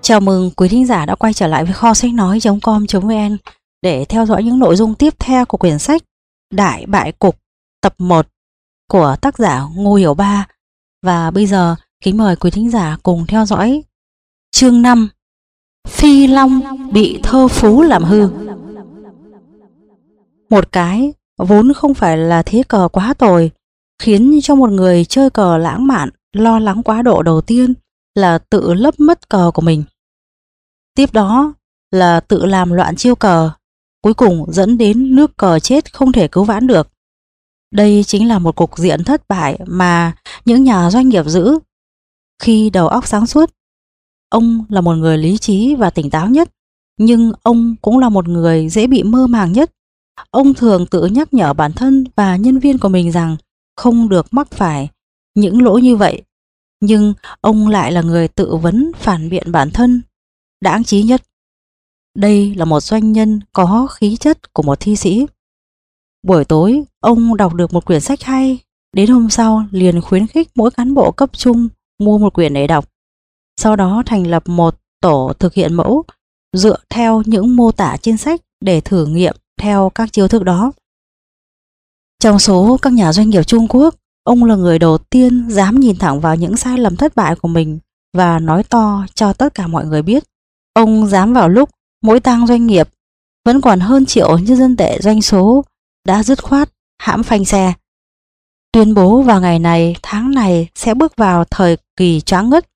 Chào mừng quý thính giả đã quay trở lại với kho sách nói.com.vn để theo dõi những nội dung tiếp theo của quyển sách Đại Bại Cục tập 1 của tác giả Ngô Hiểu Ba. Và bây giờ kính mời quý thính giả cùng theo dõi chương 5: Phi Long bị thơ phú làm hư. Một cái vốn không phải là thế cờ quá tồi, khiến cho một người chơi cờ lãng mạn lo lắng quá độ đầu tiên là tự lấp mất cờ của mình. Tiếp đó là tự làm loạn chiêu cờ, cuối cùng dẫn đến nước cờ chết không thể cứu vãn được. Đây chính là một cục diện thất bại mà những nhà doanh nghiệp giữ. Khi đầu óc sáng suốt, ông là một người lý trí và tỉnh táo nhất, nhưng ông cũng là một người dễ bị mơ màng nhất. Ông thường tự nhắc nhở bản thân và nhân viên của mình rằng không được mắc phải những lỗi như vậy. Nhưng ông lại là người tự vấn phản biện bản thân đáng trí nhất. Đây là một doanh nhân có khí chất của một thi sĩ. Buổi tối, ông đọc được một quyển sách hay. Đến hôm sau, liền khuyến khích mỗi cán bộ cấp trung mua một quyển để đọc. Sau đó thành lập một tổ thực hiện mẫu, dựa theo những mô tả trên sách để thử nghiệm theo các chiêu thức đó. Trong số các nhà doanh nghiệp Trung Quốc, ông là người đầu tiên dám nhìn thẳng vào những sai lầm thất bại của mình và nói to cho tất cả mọi người biết. Ông dám vào lúc mỗi tang doanh nghiệp vẫn còn hơn triệu nhân dân tệ doanh số đã dứt khoát hãm phanh xe, tuyên bố vào ngày này tháng này sẽ bước vào thời kỳ choáng ngất.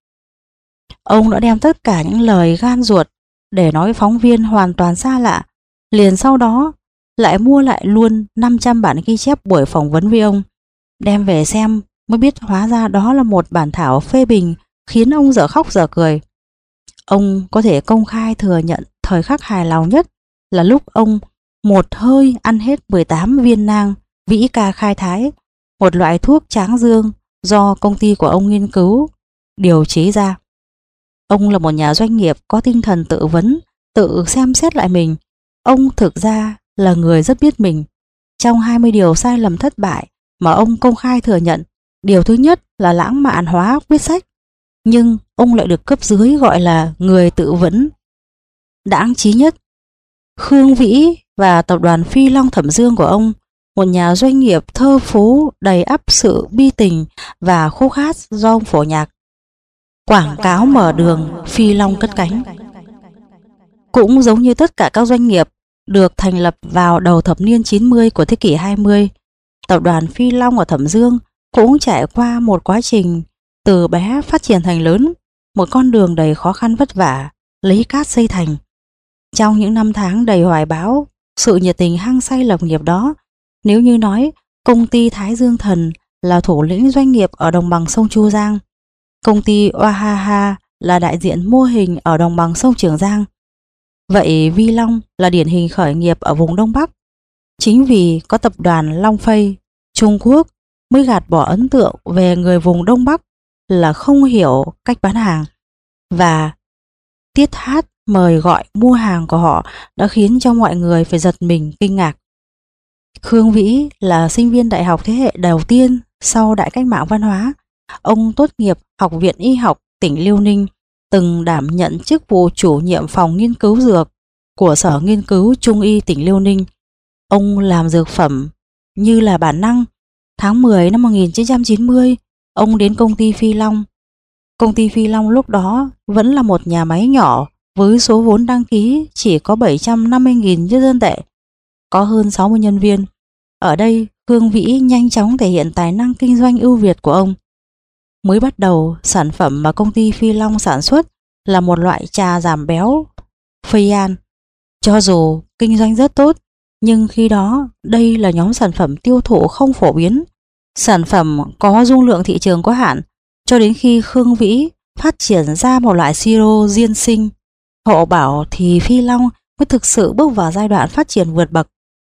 Ông đã đem tất cả những lời gan ruột để nói với phóng viên hoàn toàn xa lạ. Liền sau đó lại mua lại luôn 500 bản ghi chép buổi phỏng vấn với ông. Đem về xem mới biết hóa ra đó là một bản thảo phê bình khiến ông dở khóc dở cười. Ông có thể công khai thừa nhận thời khắc hài lòng nhất là lúc ông một hơi ăn hết 18 viên nang vĩ ca khai thái, một loại thuốc tráng dương do công ty của ông nghiên cứu, điều chế ra. Ông là một nhà doanh nghiệp có tinh thần tự vấn, tự xem xét lại mình. Ông thực ra là người rất biết mình. Trong 20 điều sai lầm thất bại mà ông công khai thừa nhận, điều thứ nhất là lãng mạn hóa viết sách. Nhưng ông lại được cấp dưới gọi là người tự vấn đáng trí nhất. Khương Vĩ và tập đoàn Phi Long Thẩm Dương của ông, một nhà doanh nghiệp thơ phú đầy ắp sự bi tình và khô khát do ông phổ nhạc. Quảng cáo mở đường, Phi Long cất cánh. Cũng giống như tất cả các doanh nghiệp được thành lập vào đầu thập niên 90 của thế kỷ 20, tập đoàn Phi Long ở Thẩm Dương cũng trải qua một quá trình từ bé phát triển thành lớn, một con đường đầy khó khăn vất vả, lấy cát xây thành. Trong những năm tháng đầy hoài bão, sự nhiệt tình hăng say lập nghiệp đó, nếu như nói công ty Thái Dương Thần là thủ lĩnh doanh nghiệp ở đồng bằng sông Chu Giang, công ty Oahaha là đại diện mô hình ở đồng bằng sông Trường Giang, vậy Vi Long là điển hình khởi nghiệp ở vùng Đông Bắc. Chính vì có tập đoàn Long Phay, Trung Quốc mới gạt bỏ ấn tượng về người vùng Đông Bắc là không hiểu cách bán hàng, và tiết hát mời gọi mua hàng của họ đã khiến cho mọi người phải giật mình kinh ngạc. Khương Vĩ là sinh viên đại học thế hệ đầu tiên sau Đại cách mạng văn hóa. Ông tốt nghiệp Học viện Y học tỉnh Liêu Ninh, từng đảm nhận chức vụ chủ nhiệm phòng nghiên cứu dược của Sở Nghiên cứu Trung y tỉnh Liêu Ninh. Ông làm dược phẩm như là bản năng. Tháng 10 năm 1990, ông đến công ty Phi Long. Công ty Phi Long lúc đó vẫn là một nhà máy nhỏ với số vốn đăng ký chỉ có 750.000 nhân dân tệ, có hơn 60 nhân viên. Ở đây, Khương Vĩ nhanh chóng thể hiện tài năng kinh doanh ưu việt của ông. Mới bắt đầu, sản phẩm mà công ty Phi Long sản xuất là một loại trà giảm béo Phayan. Cho dù kinh doanh rất tốt, nhưng khi đó đây là nhóm sản phẩm tiêu thụ không phổ biến. Sản phẩm có dung lượng thị trường có hạn, cho đến khi Khương Vĩ phát triển ra một loại siro diên sinh hộ bảo thì Phi Long mới thực sự bước vào giai đoạn phát triển vượt bậc.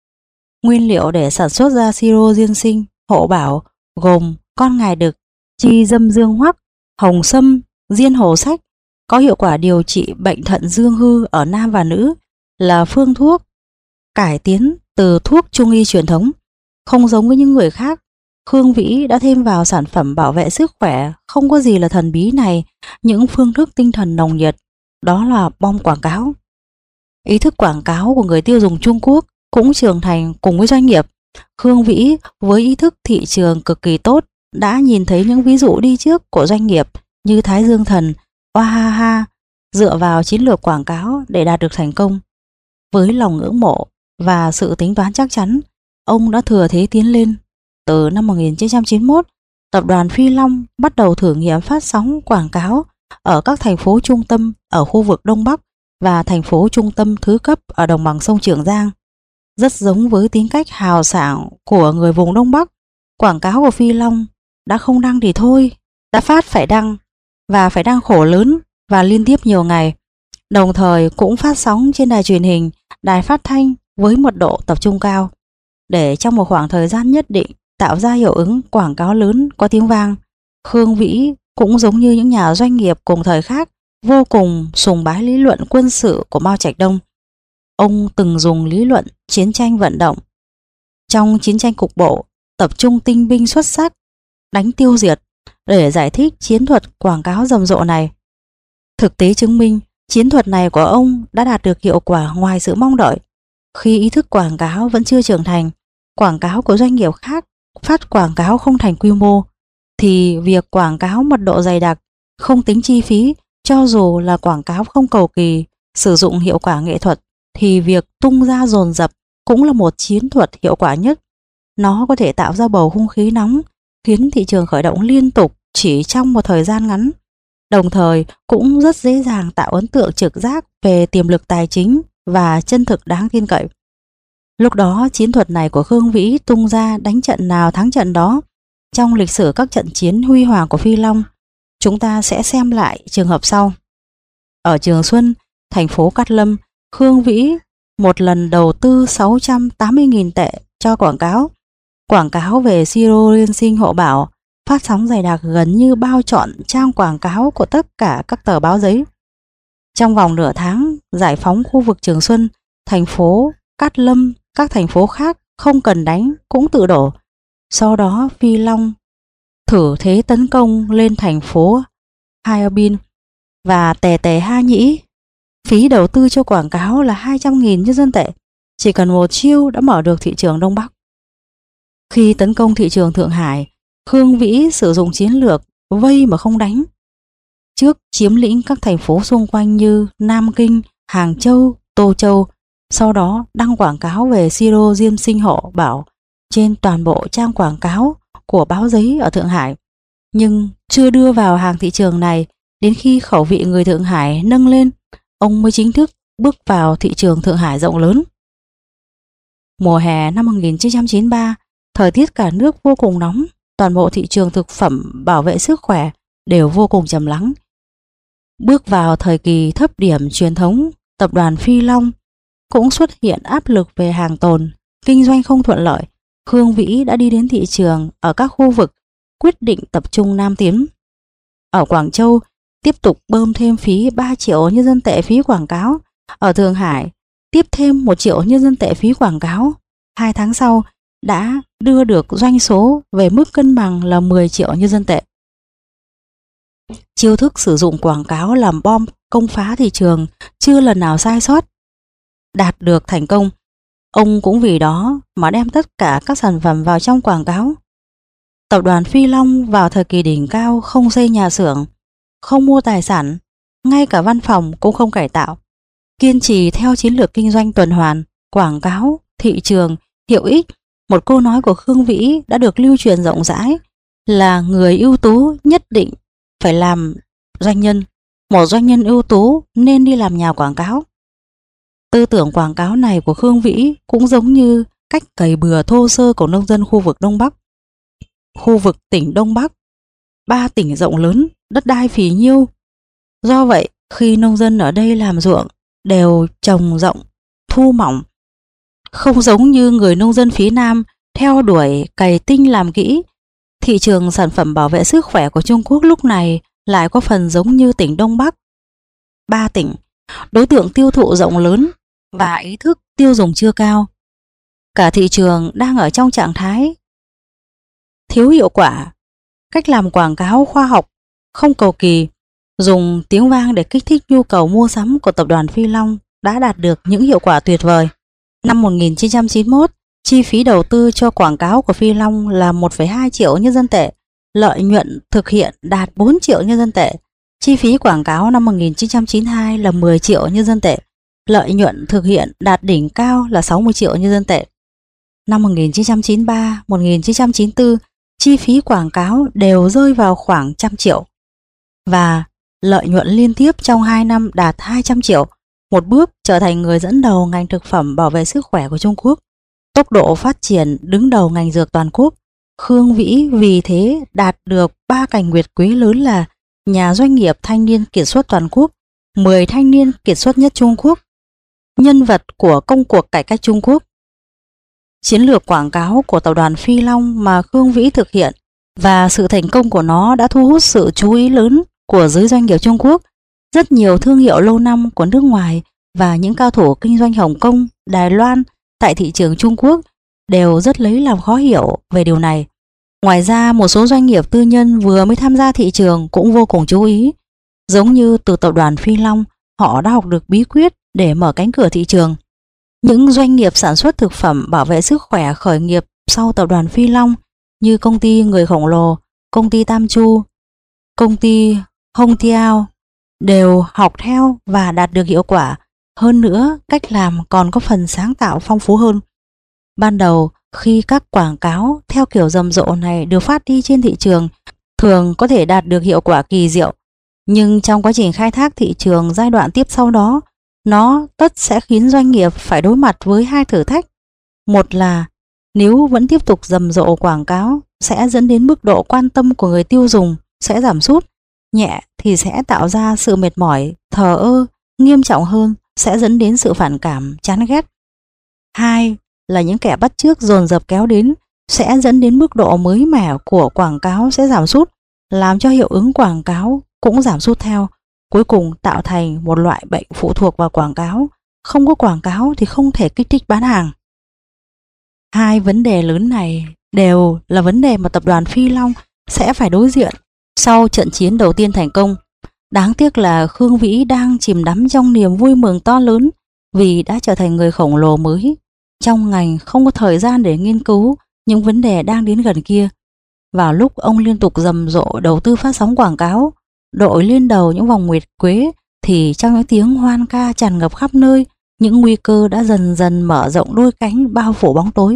Nguyên liệu để sản xuất ra siro diên sinh hộ bảo gồm con ngài đực, chi dâm dương hoắc, hồng sâm, diên hồ sách, có hiệu quả điều trị bệnh thận dương hư ở nam và nữ, là phương thuốc cải tiến từ thuốc trung y truyền thống. Không giống với những người khác, Khương Vĩ đã thêm vào sản phẩm bảo vệ sức khỏe không có gì là thần bí này những phương thức tinh thần nồng nhiệt, đó là bom quảng cáo. Ý thức quảng cáo của người tiêu dùng Trung Quốc cũng trưởng thành cùng với doanh nghiệp. Khương Vĩ với ý thức thị trường cực kỳ tốt đã nhìn thấy những ví dụ đi trước của doanh nghiệp như Thái Dương Thần, Oahaha dựa vào chiến lược quảng cáo để đạt được thành công. Với lòng ngưỡng mộ và sự tính toán chắc chắn, ông đã thừa thế tiến lên. Từ năm 1991, tập đoàn Phi Long bắt đầu thử nghiệm phát sóng quảng cáo ở các thành phố trung tâm ở khu vực Đông Bắc và thành phố trung tâm thứ cấp ở đồng bằng sông Trường Giang. Rất giống với tính cách hào sảng của người vùng Đông Bắc, quảng cáo của Phi Long đã không đăng thì thôi, đã phát phải đăng, và phải đăng khổ lớn và liên tiếp nhiều ngày. Đồng thời cũng phát sóng trên đài truyền hình, đài phát thanh với mật độ tập trung cao, để trong một khoảng thời gian nhất định tạo ra hiệu ứng quảng cáo lớn có tiếng vang. Khương Vĩ cũng giống như những nhà doanh nghiệp cùng thời khác, vô cùng sùng bái lý luận quân sự của Mao Trạch Đông. Ông từng dùng lý luận chiến tranh vận động trong chiến tranh cục bộ, tập trung tinh binh xuất sắc, đánh tiêu diệt để giải thích chiến thuật quảng cáo rầm rộ này. Thực tế chứng minh, chiến thuật này của ông đã đạt được hiệu quả ngoài sự mong đợi. Khi ý thức quảng cáo vẫn chưa trưởng thành, quảng cáo của doanh nghiệp khác phát quảng cáo không thành quy mô, thì việc quảng cáo mật độ dày đặc, không tính chi phí, cho dù là quảng cáo không cầu kỳ, sử dụng hiệu quả nghệ thuật, thì việc tung ra dồn dập cũng là một chiến thuật hiệu quả nhất. Nó có thể tạo ra bầu không khí nóng, khiến thị trường khởi động liên tục chỉ trong một thời gian ngắn. Đồng thời cũng rất dễ dàng tạo ấn tượng trực giác về tiềm lực tài chính và chân thực đáng tin cậy. Lúc đó chiến thuật này của Khương Vĩ tung ra đánh trận nào thắng trận đó. Trong lịch sử các trận chiến huy hoàng của Phi Long, chúng ta sẽ xem lại trường hợp sau. Ở Trường Xuân, thành phố Cát Lâm, Khương Vĩ một lần đầu tư 680.000 tệ cho quảng cáo. Quảng cáo về siro liên sinh hộ bảo phát sóng dày đặc gần như bao trọn trang quảng cáo của tất cả các tờ báo giấy. Trong vòng nửa tháng giải phóng khu vực Trường Xuân, thành phố Cát Lâm, các thành phố khác không cần đánh cũng tự đổ. Sau đó Phi Long thử thế tấn công lên thành phố Harbin và Tè Tè Ha Nhĩ. Phí đầu tư cho quảng cáo là 200.000 nhân dân tệ, chỉ cần một chiêu đã mở được thị trường Đông Bắc. Khi tấn công thị trường Thượng Hải, Khương Vĩ sử dụng chiến lược vây mà không đánh. Trước chiếm lĩnh các thành phố xung quanh như Nam Kinh, Hàng Châu, Tô Châu, sau đó đăng quảng cáo về siro diêm sinh hộ bảo trên toàn bộ trang quảng cáo của báo giấy ở Thượng Hải. Nhưng chưa đưa vào hàng thị trường này, đến khi khẩu vị người Thượng Hải nâng lên, ông mới chính thức bước vào thị trường Thượng Hải rộng lớn. Mùa hè năm 1993, thời tiết cả nước vô cùng nóng, toàn bộ thị trường thực phẩm bảo vệ sức khỏe đều vô cùng trầm lắng. Bước vào thời kỳ thấp điểm truyền thống, tập đoàn Phi Long cũng xuất hiện áp lực về hàng tồn, kinh doanh không thuận lợi. Khương Vĩ đã đi đến thị trường ở các khu vực, quyết định tập trung nam tiến. Ở Quảng Châu, tiếp tục bơm thêm phí 3 triệu nhân dân tệ phí quảng cáo. Ở Thượng Hải, tiếp thêm 1 triệu nhân dân tệ phí quảng cáo. 2 tháng sau, đã đưa được doanh số về mức cân bằng là 10 triệu nhân dân tệ. Chiêu thức sử dụng quảng cáo làm bom công phá thị trường chưa lần nào sai sót, đạt được thành công. Ông cũng vì đó mà đem tất cả các sản phẩm vào trong quảng cáo. Tập đoàn Phi Long vào thời kỳ đỉnh cao không xây nhà xưởng, không mua tài sản, ngay cả văn phòng cũng không cải tạo. Kiên trì theo chiến lược kinh doanh tuần hoàn, quảng cáo, thị trường, hiệu ích. Một câu nói của Khương Vĩ đã được lưu truyền rộng rãi là người ưu tú nhất định phải làm doanh nhân. Một doanh nhân ưu tú nên đi làm nhà quảng cáo. Tư tưởng quảng cáo này của Khương Vĩ cũng giống như cách cày bừa thô sơ của nông dân khu vực Đông Bắc. Khu vực tỉnh Đông Bắc, 3 tỉnh rộng lớn, đất đai phì nhiêu. Do vậy, khi nông dân ở đây làm ruộng đều trồng rộng, thu mỏng. Không giống như người nông dân phía Nam theo đuổi cày tinh làm kỹ. Thị trường sản phẩm bảo vệ sức khỏe của Trung Quốc lúc này lại có phần giống như tỉnh Đông Bắc. 3 tỉnh, đối tượng tiêu thụ rộng lớn và ý thức tiêu dùng chưa cao. Cả thị trường đang ở trong trạng thái thiếu hiệu quả. Cách làm quảng cáo khoa học, không cầu kỳ, dùng tiếng vang để kích thích nhu cầu mua sắm của tập đoàn Phi Long đã đạt được những hiệu quả tuyệt vời. Năm 1991, chi phí đầu tư cho quảng cáo của Phi Long là 1,2 triệu nhân dân tệ, lợi nhuận thực hiện đạt 4 triệu nhân dân tệ. Chi phí quảng cáo năm 1992 là 10 triệu nhân dân tệ, lợi nhuận thực hiện đạt đỉnh cao là 60 triệu nhân dân tệ. Năm 1993, 1994, chi phí quảng cáo đều rơi vào khoảng 100 triệu và lợi nhuận liên tiếp trong 2 năm đạt 200 triệu, một bước trở thành người dẫn đầu ngành thực phẩm bảo vệ sức khỏe của Trung Quốc. Tốc độ phát triển đứng đầu ngành dược toàn quốc, Khương Vĩ vì thế đạt được 3 cành nguyệt quế lớn là nhà doanh nghiệp thanh niên kiệt xuất toàn quốc, 10 thanh niên kiệt xuất nhất Trung Quốc, nhân vật của công cuộc cải cách Trung Quốc. Chiến lược quảng cáo của tập đoàn Phi Long mà Khương Vĩ thực hiện và sự thành công của nó đã thu hút sự chú ý lớn của giới doanh nghiệp Trung Quốc. Rất nhiều thương hiệu lâu năm của nước ngoài và những cao thủ kinh doanh Hồng Kông, Đài Loan tại thị trường Trung Quốc đều rất lấy làm khó hiểu về điều này. Ngoài ra, một số doanh nghiệp tư nhân vừa mới tham gia thị trường cũng vô cùng chú ý. Giống như từ tập đoàn Phi Long, họ đã học được bí quyết để mở cánh cửa thị trường. Những doanh nghiệp sản xuất thực phẩm bảo vệ sức khỏe khởi nghiệp sau tập đoàn Phi Long như công ty Người Khổng Lồ, công ty Tam Chu, công ty Hong Tiao đều học theo và đạt được hiệu quả. Hơn nữa, cách làm còn có phần sáng tạo phong phú hơn. Ban đầu, khi các quảng cáo theo kiểu rầm rộ này được phát đi trên thị trường, thường có thể đạt được hiệu quả kỳ diệu. Nhưng trong quá trình khai thác thị trường giai đoạn tiếp sau đó, nó tất sẽ khiến doanh nghiệp phải đối mặt với 2 thử thách. Một là nếu vẫn tiếp tục rầm rộ quảng cáo sẽ dẫn đến mức độ quan tâm của người tiêu dùng sẽ giảm sút, nhẹ thì sẽ tạo ra sự mệt mỏi, thờ ơ, nghiêm trọng hơn sẽ dẫn đến sự phản cảm, chán ghét. 2 là những kẻ bắt chước dồn dập kéo đến sẽ dẫn đến mức độ mới mẻ của quảng cáo sẽ giảm sút, làm cho hiệu ứng quảng cáo cũng giảm sút theo, cuối cùng tạo thành một loại bệnh phụ thuộc vào quảng cáo. Không có quảng cáo thì không thể kích thích bán hàng. 2 vấn đề lớn này đều là vấn đề mà tập đoàn Phi Long sẽ phải đối diện sau trận chiến đầu tiên thành công. Đáng tiếc là Khương Vĩ đang chìm đắm trong niềm vui mừng to lớn vì đã trở thành người khổng lồ mới trong ngành, không có thời gian để nghiên cứu những vấn đề đang đến gần kia. Vào lúc ông liên tục rầm rộ đầu tư phát sóng quảng cáo, đội lên đầu những vòng nguyệt quế, thì trong những tiếng hoan ca tràn ngập khắp nơi, những nguy cơ đã dần dần mở rộng đôi cánh bao phủ bóng tối.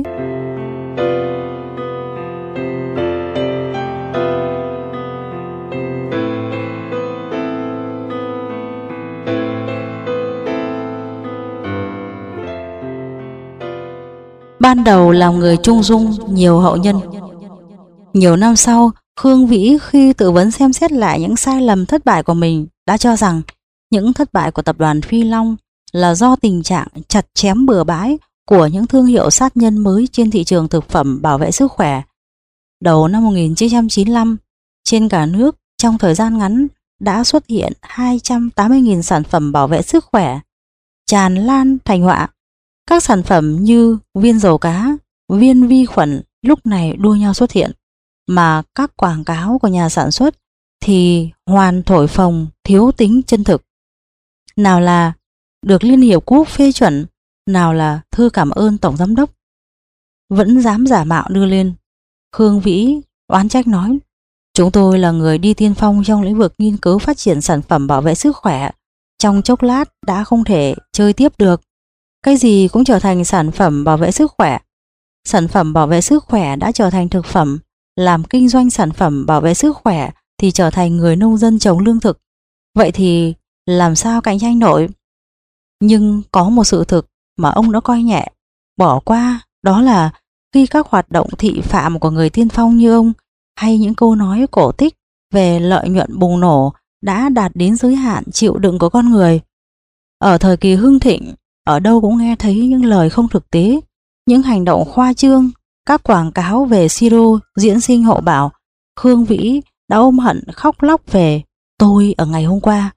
Ban đầu là người trung dung, nhiều hậu nhân. Nhiều năm sau, Khương Vĩ khi tự vấn xem xét lại những sai lầm thất bại của mình đã cho rằng những thất bại của tập đoàn Phi Long là do tình trạng chặt chém bừa bãi của những thương hiệu sát nhân mới trên thị trường thực phẩm bảo vệ sức khỏe. Đầu năm 1995, trên cả nước trong thời gian ngắn đã xuất hiện 280.000 sản phẩm bảo vệ sức khỏe, tràn lan thành họa. Các sản phẩm như viên dầu cá, viên vi khuẩn lúc này đua nhau xuất hiện, mà các quảng cáo của nhà sản xuất thì hoàn thổi phồng, thiếu tính chân thực. Nào là được Liên Hiệp Quốc phê chuẩn, nào là thư cảm ơn Tổng Giám đốc, vẫn dám giả mạo đưa lên. Khương Vĩ oán trách nói: chúng tôi là người đi tiên phong trong lĩnh vực nghiên cứu phát triển sản phẩm bảo vệ sức khỏe, trong chốc lát đã không thể chơi tiếp được. Cái gì cũng trở thành sản phẩm bảo vệ sức khỏe. Sản phẩm bảo vệ sức khỏe đã trở thành thực phẩm, làm kinh doanh sản phẩm bảo vệ sức khỏe thì trở thành người nông dân trồng lương thực. Vậy thì làm sao cạnh tranh nổi? Nhưng có một sự thực mà ông đã coi nhẹ, bỏ qua, đó là khi các hoạt động thị phạm của người tiên phong như ông hay những câu nói cổ tích về lợi nhuận bùng nổ đã đạt đến giới hạn chịu đựng của con người. Ở thời kỳ hưng thịnh, ở đâu cũng nghe thấy những lời không thực tế, những hành động khoa trương, các quảng cáo về siro diễn sinh hậu bảo. Khương Vĩ đã ôm hận khóc lóc về tôi ở ngày hôm qua.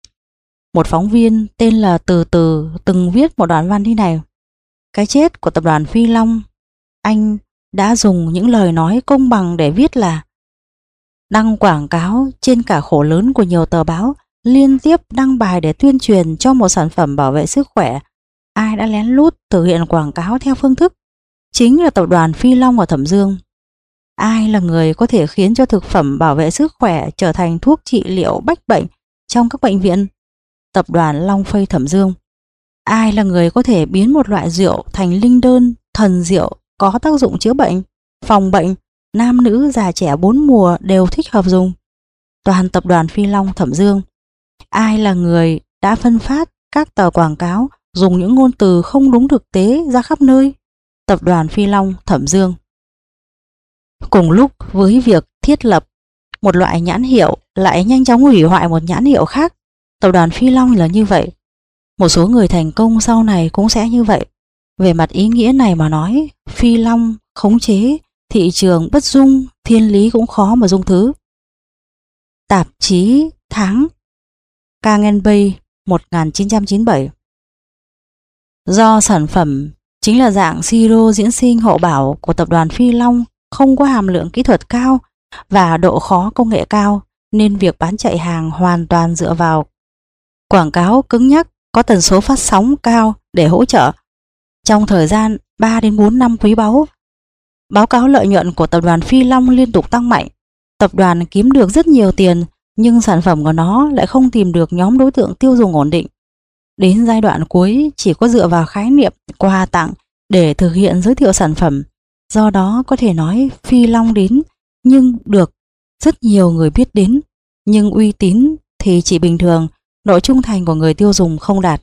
Một phóng viên tên là Từ Từ từng viết một đoạn văn như này: cái chết của tập đoàn Phi Long, anh đã dùng những lời nói công bằng để viết là đăng quảng cáo trên cả khổ lớn của nhiều tờ báo liên tiếp đăng bài để tuyên truyền cho một sản phẩm bảo vệ sức khỏe. Ai đã lén lút thực hiện quảng cáo theo phương thức? Chính là tập đoàn Phi Long ở Thẩm Dương. Ai là người có thể khiến cho thực phẩm bảo vệ sức khỏe trở thành thuốc trị liệu bách bệnh trong các bệnh viện? Tập đoàn Long Phây Thẩm Dương. Ai là người có thể biến một loại rượu thành linh đơn, thần rượu có tác dụng chữa bệnh, phòng bệnh, nam nữ già trẻ bốn mùa đều thích hợp dùng? Toàn tập đoàn Phi Long Thẩm Dương. Ai là người đã phân phát các tờ quảng cáo dùng những ngôn từ không đúng thực tế ra khắp nơi? Tập đoàn Phi Long Thẩm Dương. Cùng lúc với việc thiết lập một loại nhãn hiệu lại nhanh chóng hủy hoại một nhãn hiệu khác, tập đoàn Phi Long là như vậy. Một số người thành công sau này cũng sẽ như vậy. Về mặt ý nghĩa này mà nói, Phi Long khống chế thị trường bất dung, thiên lý cũng khó mà dung thứ. Tạp chí tháng Kangenbei 1997. Do sản phẩm chính là dạng siro diễn sinh hậu bảo của tập đoàn Phi Long không có hàm lượng kỹ thuật cao và độ khó công nghệ cao, nên việc bán chạy hàng hoàn toàn dựa vào quảng cáo cứng nhắc có tần số phát sóng cao để hỗ trợ. Trong thời gian 3 đến 4 năm quý báu, báo cáo lợi nhuận của tập đoàn Phi Long liên tục tăng mạnh. Tập đoàn kiếm được rất nhiều tiền, nhưng sản phẩm của nó lại không tìm được nhóm đối tượng tiêu dùng ổn định. Đến giai đoạn cuối chỉ có dựa vào khái niệm quà tặng để thực hiện giới thiệu sản phẩm. Do đó có thể nói Phi Long đến nhưng được rất nhiều người biết đến, nhưng uy tín thì chỉ bình thường, độ trung thành của người tiêu dùng không đạt.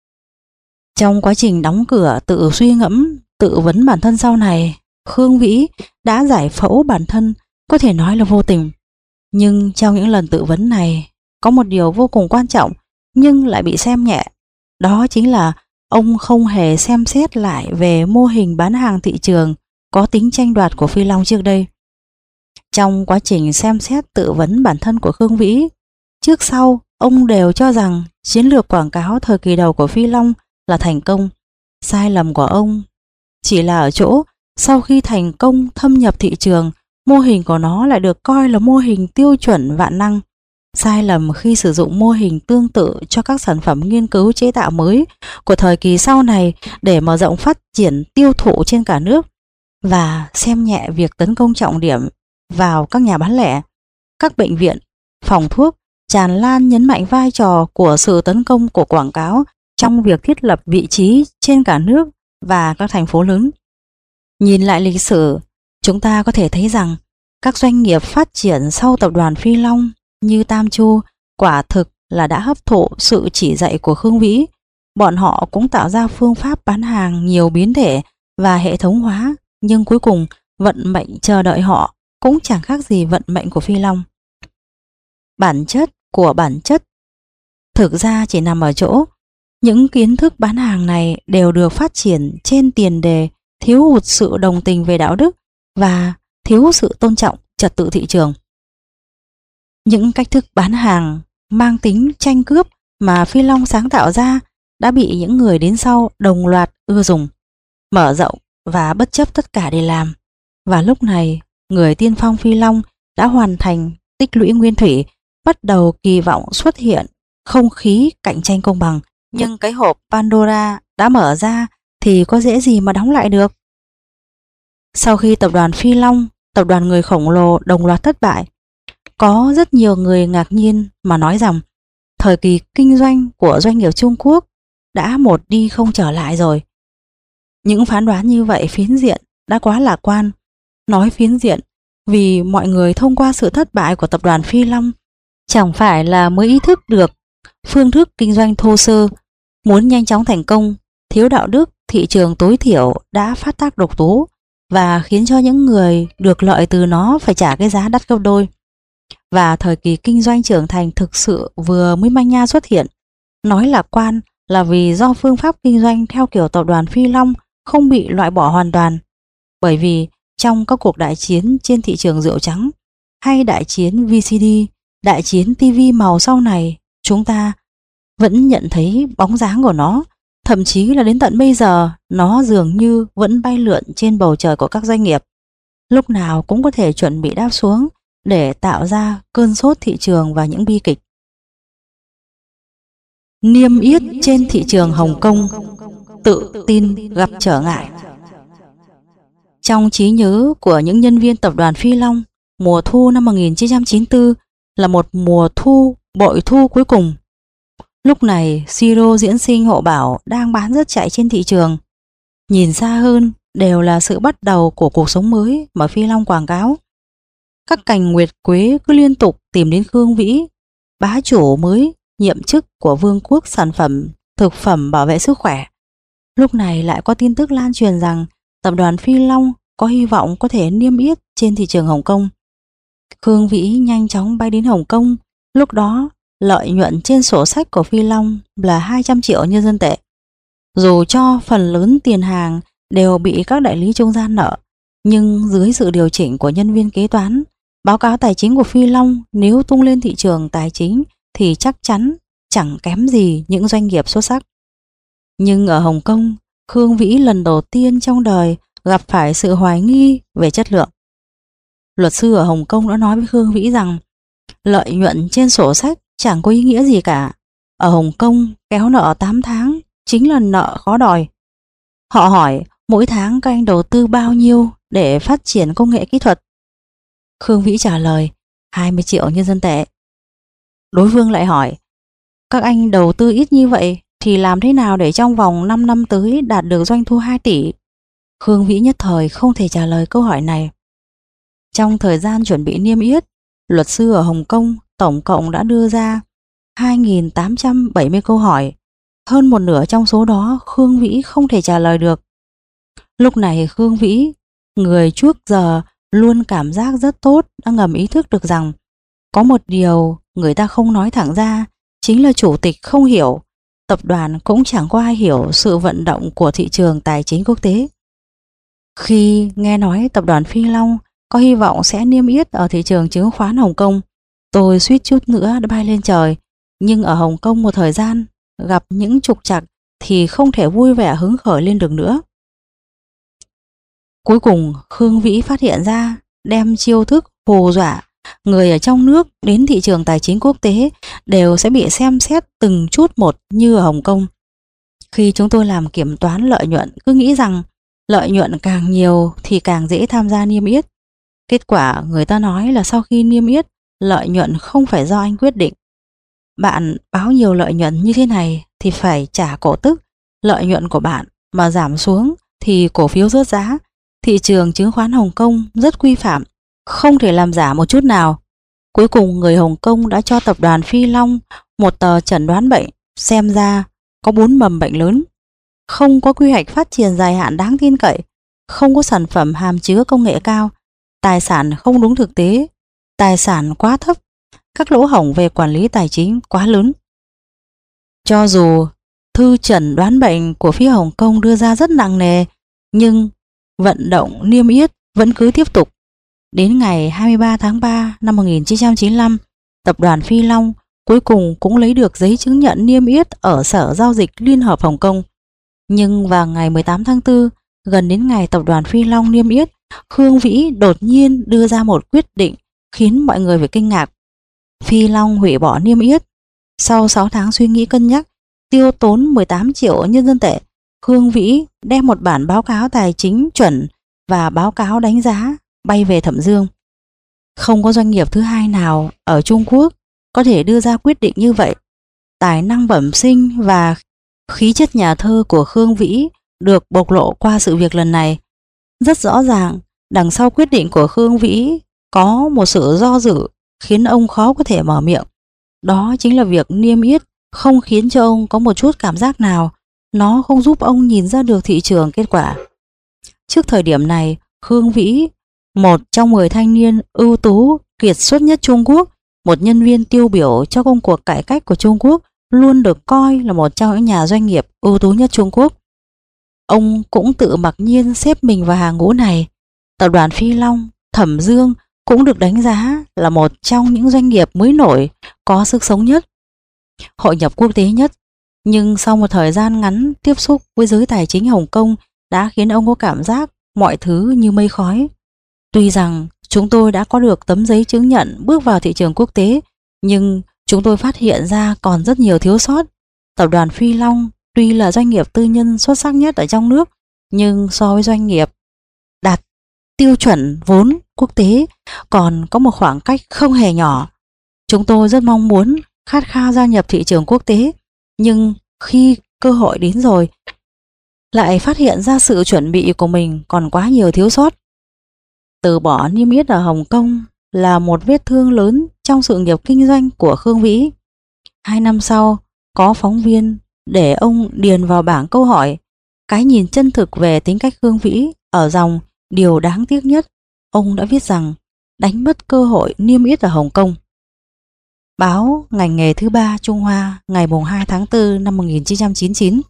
Trong quá trình đóng cửa tự suy ngẫm, tự vấn bản thân sau này, Khương Vĩ đã giải phẫu bản thân, có thể nói là vô tình. Nhưng trong những lần tự vấn này, có một điều vô cùng quan trọng nhưng lại bị xem nhẹ. Đó chính là ông không hề xem xét lại về mô hình bán hàng thị trường có tính tranh đoạt của Phi Long trước đây. Trong quá trình xem xét tự vấn bản thân của Khương Vĩ, trước sau ông đều cho rằng chiến lược quảng cáo thời kỳ đầu của Phi Long là thành công. Sai lầm của ông chỉ là ở chỗ sau khi thành công thâm nhập thị trường, mô hình của nó lại được coi là mô hình tiêu chuẩn vạn năng. Sai lầm khi sử dụng mô hình tương tự cho các sản phẩm nghiên cứu chế tạo mới của thời kỳ sau này để mở rộng phát triển tiêu thụ trên cả nước, và xem nhẹ việc tấn công trọng điểm vào các nhà bán lẻ, các bệnh viện, phòng thuốc, tràn lan nhấn mạnh vai trò của sự tấn công của quảng cáo trong việc thiết lập vị trí trên cả nước và các thành phố lớn. Nhìn lại lịch sử, chúng ta có thể thấy rằng các doanh nghiệp phát triển sau tập đoàn Phi Long như Tam Chu quả thực là đã hấp thụ sự chỉ dạy của Khương Vĩ. Bọn họ cũng tạo ra phương pháp bán hàng nhiều biến thể và hệ thống hóa, nhưng cuối cùng vận mệnh chờ đợi họ cũng chẳng khác gì vận mệnh của Phi Long. Bản chất của bản chất thực ra chỉ nằm ở chỗ những kiến thức bán hàng này đều được phát triển trên tiền đề thiếu hụt sự đồng tình về đạo đức và thiếu sự tôn trọng trật tự thị trường. Những cách thức bán hàng mang tính tranh cướp mà Phi Long sáng tạo ra đã bị những người đến sau đồng loạt ưa dùng, mở rộng và bất chấp tất cả để làm. Và lúc này, người tiên phong Phi Long đã hoàn thành tích lũy nguyên thủy, bắt đầu kỳ vọng xuất hiện không khí cạnh tranh công bằng. Nhưng cái hộp Pandora đã mở ra thì có dễ gì mà đóng lại được. Sau khi tập đoàn Phi Long, tập đoàn người khổng lồ đồng loạt thất bại, có rất nhiều người ngạc nhiên mà nói rằng thời kỳ kinh doanh của doanh nghiệp Trung Quốc đã một đi không trở lại rồi. Những phán đoán như vậy phiến diện, đã quá lạc quan. Nói phiến diện vì mọi người thông qua sự thất bại của tập đoàn Phi Long chẳng phải là mới ý thức được phương thức kinh doanh thô sơ, muốn nhanh chóng thành công, thiếu đạo đức, thị trường tối thiểu đã phát tác độc tố và khiến cho những người được lợi từ nó phải trả cái giá đắt gấp đôi. Và thời kỳ kinh doanh trưởng thành thực sự vừa mới manh nha xuất hiện. Nói lạc quan là vì do phương pháp kinh doanh theo kiểu tập đoàn Phi Long không bị loại bỏ hoàn toàn. Bởi vì trong các cuộc đại chiến trên thị trường rượu trắng hay đại chiến VCD, đại chiến TV màu sau này, chúng ta vẫn nhận thấy bóng dáng của nó. Thậm chí là đến tận bây giờ, nó dường như vẫn bay lượn trên bầu trời của các doanh nghiệp. Lúc nào cũng có thể chuẩn bị đáp xuống để tạo ra cơn sốt thị trường và những bi kịch. Niêm yết trên thị trường Hồng Kông, tự tin gặp trở ngại. Trong trí nhớ của những nhân viên tập đoàn Phi Long, mùa thu năm 1994 là một mùa thu bội thu cuối cùng. Lúc này, siro diễn sinh hộ bảo đang bán rất chạy trên thị trường. Nhìn xa hơn, đều là sự bắt đầu của cuộc sống mới mà Phi Long quảng cáo. Các cành nguyệt quế cứ liên tục tìm đến Khương Vĩ, bá chủ mới nhiệm chức của vương quốc sản phẩm thực phẩm bảo vệ sức khỏe. Lúc này lại có tin tức lan truyền rằng tập đoàn Phi Long có hy vọng có thể niêm yết trên thị trường Hồng Kông. Khương Vĩ nhanh chóng bay đến Hồng Kông. Lúc đó, lợi nhuận trên sổ sách của Phi Long là 200 triệu nhân dân tệ. Dù cho phần lớn tiền hàng đều bị các đại lý trung gian nợ, nhưng dưới sự điều chỉnh của nhân viên kế toán, báo cáo tài chính của Phi Long nếu tung lên thị trường tài chính thì chắc chắn chẳng kém gì những doanh nghiệp xuất sắc. Nhưng ở Hồng Kông, Khương Vĩ lần đầu tiên trong đời gặp phải sự hoài nghi về chất lượng. Luật sư ở Hồng Kông đã nói với Khương Vĩ rằng lợi nhuận trên sổ sách chẳng có ý nghĩa gì cả. Ở Hồng Kông, kéo nợ 8 tháng chính là nợ khó đòi. Họ hỏi mỗi tháng các anh đầu tư bao nhiêu để phát triển công nghệ kỹ thuật. Khương Vĩ trả lời 20 triệu nhân dân tệ. Đối phương lại hỏi các anh đầu tư ít như vậy thì làm thế nào để trong vòng 5 năm tới đạt được doanh thu 2 tỷ? Khương Vĩ nhất thời không thể trả lời câu hỏi này. Trong thời gian chuẩn bị niêm yết, luật sư ở Hồng Kông tổng cộng đã đưa ra 2.870 câu hỏi. Hơn một nửa trong số đó Khương Vĩ không thể trả lời được. Lúc này Khương Vĩ, người trước giờ luôn cảm giác rất tốt, đã ngầm ý thức được rằng có một điều người ta không nói thẳng ra, chính là chủ tịch không hiểu, tập đoàn cũng chẳng có ai hiểu sự vận động của thị trường tài chính quốc tế. Khi nghe nói tập đoàn Phi Long có hy vọng sẽ niêm yết ở thị trường chứng khoán Hồng Kông, tôi suýt chút nữa đã bay lên trời. Nhưng ở Hồng Kông một thời gian, gặp những trục trặc thì không thể vui vẻ hứng khởi lên được nữa. Cuối cùng Khương Vĩ phát hiện ra, đem chiêu thức hù dọa người ở trong nước đến thị trường tài chính quốc tế đều sẽ bị xem xét từng chút một như ở Hồng Kông. Khi chúng tôi làm kiểm toán lợi nhuận, cứ nghĩ rằng lợi nhuận càng nhiều thì càng dễ tham gia niêm yết. Kết quả người ta nói là sau khi niêm yết, lợi nhuận không phải do anh quyết định. Bạn báo nhiều lợi nhuận như thế này thì phải trả cổ tức. Lợi nhuận của bạn mà giảm xuống thì cổ phiếu rớt giá. Thị trường chứng khoán Hồng Kông rất quy phạm, không thể làm giả một chút nào. Cuối cùng người Hồng Kông đã cho tập đoàn Phi Long một tờ chẩn đoán bệnh, xem ra có 4 mầm bệnh lớn. Không có quy hoạch phát triển dài hạn đáng tin cậy, không có sản phẩm hàm chứa công nghệ cao, tài sản không đúng thực tế, tài sản quá thấp, các lỗ hổng về quản lý tài chính quá lớn. Cho dù thư chẩn đoán bệnh của phía Hồng Kông đưa ra rất nặng nề, nhưng vận động niêm yết vẫn cứ tiếp tục. Đến ngày 23 tháng 3 năm 1995, tập đoàn Phi Long cuối cùng cũng lấy được giấy chứng nhận niêm yết ở Sở Giao dịch Liên hợp Hồng Kông. Nhưng vào ngày 18 tháng 4, gần đến ngày tập đoàn Phi Long niêm yết, Khương Vĩ đột nhiên đưa ra một quyết định khiến mọi người phải kinh ngạc. Phi Long hủy bỏ niêm yết. Sau 6 tháng suy nghĩ cân nhắc, tiêu tốn 18 triệu nhân dân tệ, Khương Vĩ đem một bản báo cáo tài chính chuẩn và báo cáo đánh giá bay về Thẩm Dương. Không có doanh nghiệp thứ hai nào ở Trung Quốc có thể đưa ra quyết định như vậy. Tài năng bẩm sinh và khí chất nhà thơ của Khương Vĩ được bộc lộ qua sự việc lần này. Rất rõ ràng, đằng sau quyết định của Khương Vĩ có một sự do dự khiến ông khó có thể mở miệng. Đó chính là việc niêm yết không khiến cho ông có một chút cảm giác nào. Nó không giúp ông nhìn ra được thị trường kết quả. Trước thời điểm này, Khương Vĩ, một trong 10 thanh niên ưu tú kiệt xuất nhất Trung Quốc, một nhân viên tiêu biểu cho công cuộc cải cách của Trung Quốc, luôn được coi là một trong những nhà doanh nghiệp ưu tú nhất Trung Quốc. Ông cũng tự mặc nhiên xếp mình vào hàng ngũ này. Tập đoàn Phi Long, Thẩm Dương cũng được đánh giá là một trong những doanh nghiệp mới nổi, có sức sống nhất, hội nhập quốc tế nhất. Nhưng sau một thời gian ngắn tiếp xúc với giới tài chính Hồng Kông đã khiến ông có cảm giác mọi thứ như mây khói. Tuy rằng chúng tôi đã có được tấm giấy chứng nhận bước vào thị trường quốc tế, nhưng chúng tôi phát hiện ra còn rất nhiều thiếu sót. Tập đoàn Phi Long tuy là doanh nghiệp tư nhân xuất sắc nhất ở trong nước, nhưng so với doanh nghiệp đạt tiêu chuẩn vốn quốc tế còn có một khoảng cách không hề nhỏ. Chúng tôi rất mong muốn khát khao gia nhập thị trường quốc tế, nhưng khi cơ hội đến rồi, lại phát hiện ra sự chuẩn bị của mình còn quá nhiều thiếu sót. Từ bỏ niêm yết ở Hồng Kông là một vết thương lớn trong sự nghiệp kinh doanh của Khương Vĩ. 2 năm sau, có phóng viên để ông điền vào bảng câu hỏi cái nhìn chân thực về tính cách Khương Vĩ ở dòng điều đáng tiếc nhất. Ông đã viết rằng đánh mất cơ hội niêm yết ở Hồng Kông. Báo ngành nghề thứ 3 Trung Hoa ngày 2 tháng 4 năm 1999.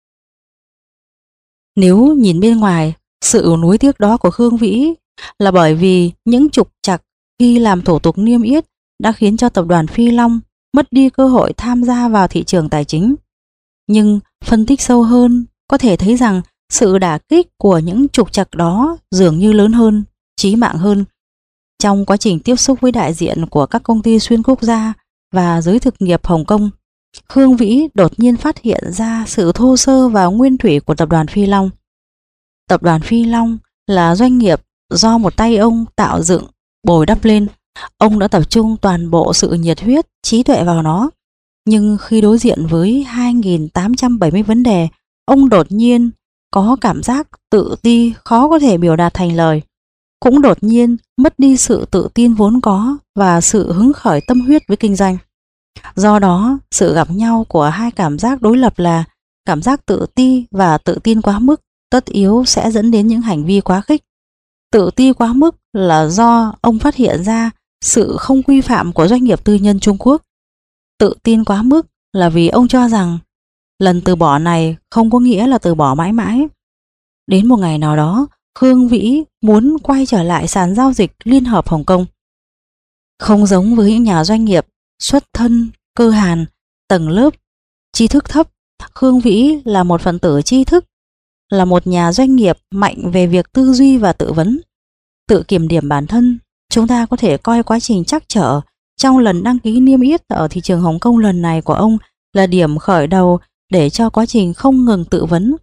Nếu nhìn bên ngoài, sự nuối tiếc đó của Khương Vĩ là bởi vì những trục trặc khi làm thủ tục niêm yết đã khiến cho tập đoàn Phi Long mất đi cơ hội tham gia vào thị trường tài chính. Nhưng phân tích sâu hơn, có thể thấy rằng sự đả kích của những trục trặc đó dường như lớn hơn, chí mạng hơn. Trong quá trình tiếp xúc với đại diện của các công ty xuyên quốc gia và giới thực nghiệp Hồng Kông, Khương Vĩ đột nhiên phát hiện ra sự thô sơ và nguyên thủy của tập đoàn Phi Long. Tập đoàn Phi Long là doanh nghiệp do một tay ông tạo dựng, bồi đắp lên. Ông đã tập trung toàn bộ sự nhiệt huyết, trí tuệ vào nó. Nhưng khi đối diện với 2.870 vấn đề, ông đột nhiên có cảm giác tự ti khó có thể biểu đạt thành lời. Cũng đột nhiên mất đi sự tự tin vốn có và sự hứng khởi tâm huyết với kinh doanh. Do đó, sự gặp nhau của hai cảm giác đối lập là cảm giác tự ti và tự tin quá mức tất yếu sẽ dẫn đến những hành vi quá khích. Tự ti quá mức là do ông phát hiện ra sự không quy phạm của doanh nghiệp tư nhân Trung Quốc. Tự tin quá mức là vì ông cho rằng lần từ bỏ này không có nghĩa là từ bỏ mãi mãi. Đến một ngày nào đó, Khương Vĩ muốn quay trở lại sàn giao dịch Liên hợp Hồng Kông. Không giống với những nhà doanh nghiệp xuất thân, cơ hàn, tầng lớp, tri thức thấp, Khương Vĩ là một phần tử tri thức, là một nhà doanh nghiệp mạnh về việc tư duy và tự vấn. Tự kiểm điểm bản thân, chúng ta có thể coi quá trình trắc trở trong lần đăng ký niêm yết ở thị trường Hồng Kông lần này của ông là điểm khởi đầu để cho quá trình không ngừng tự vấn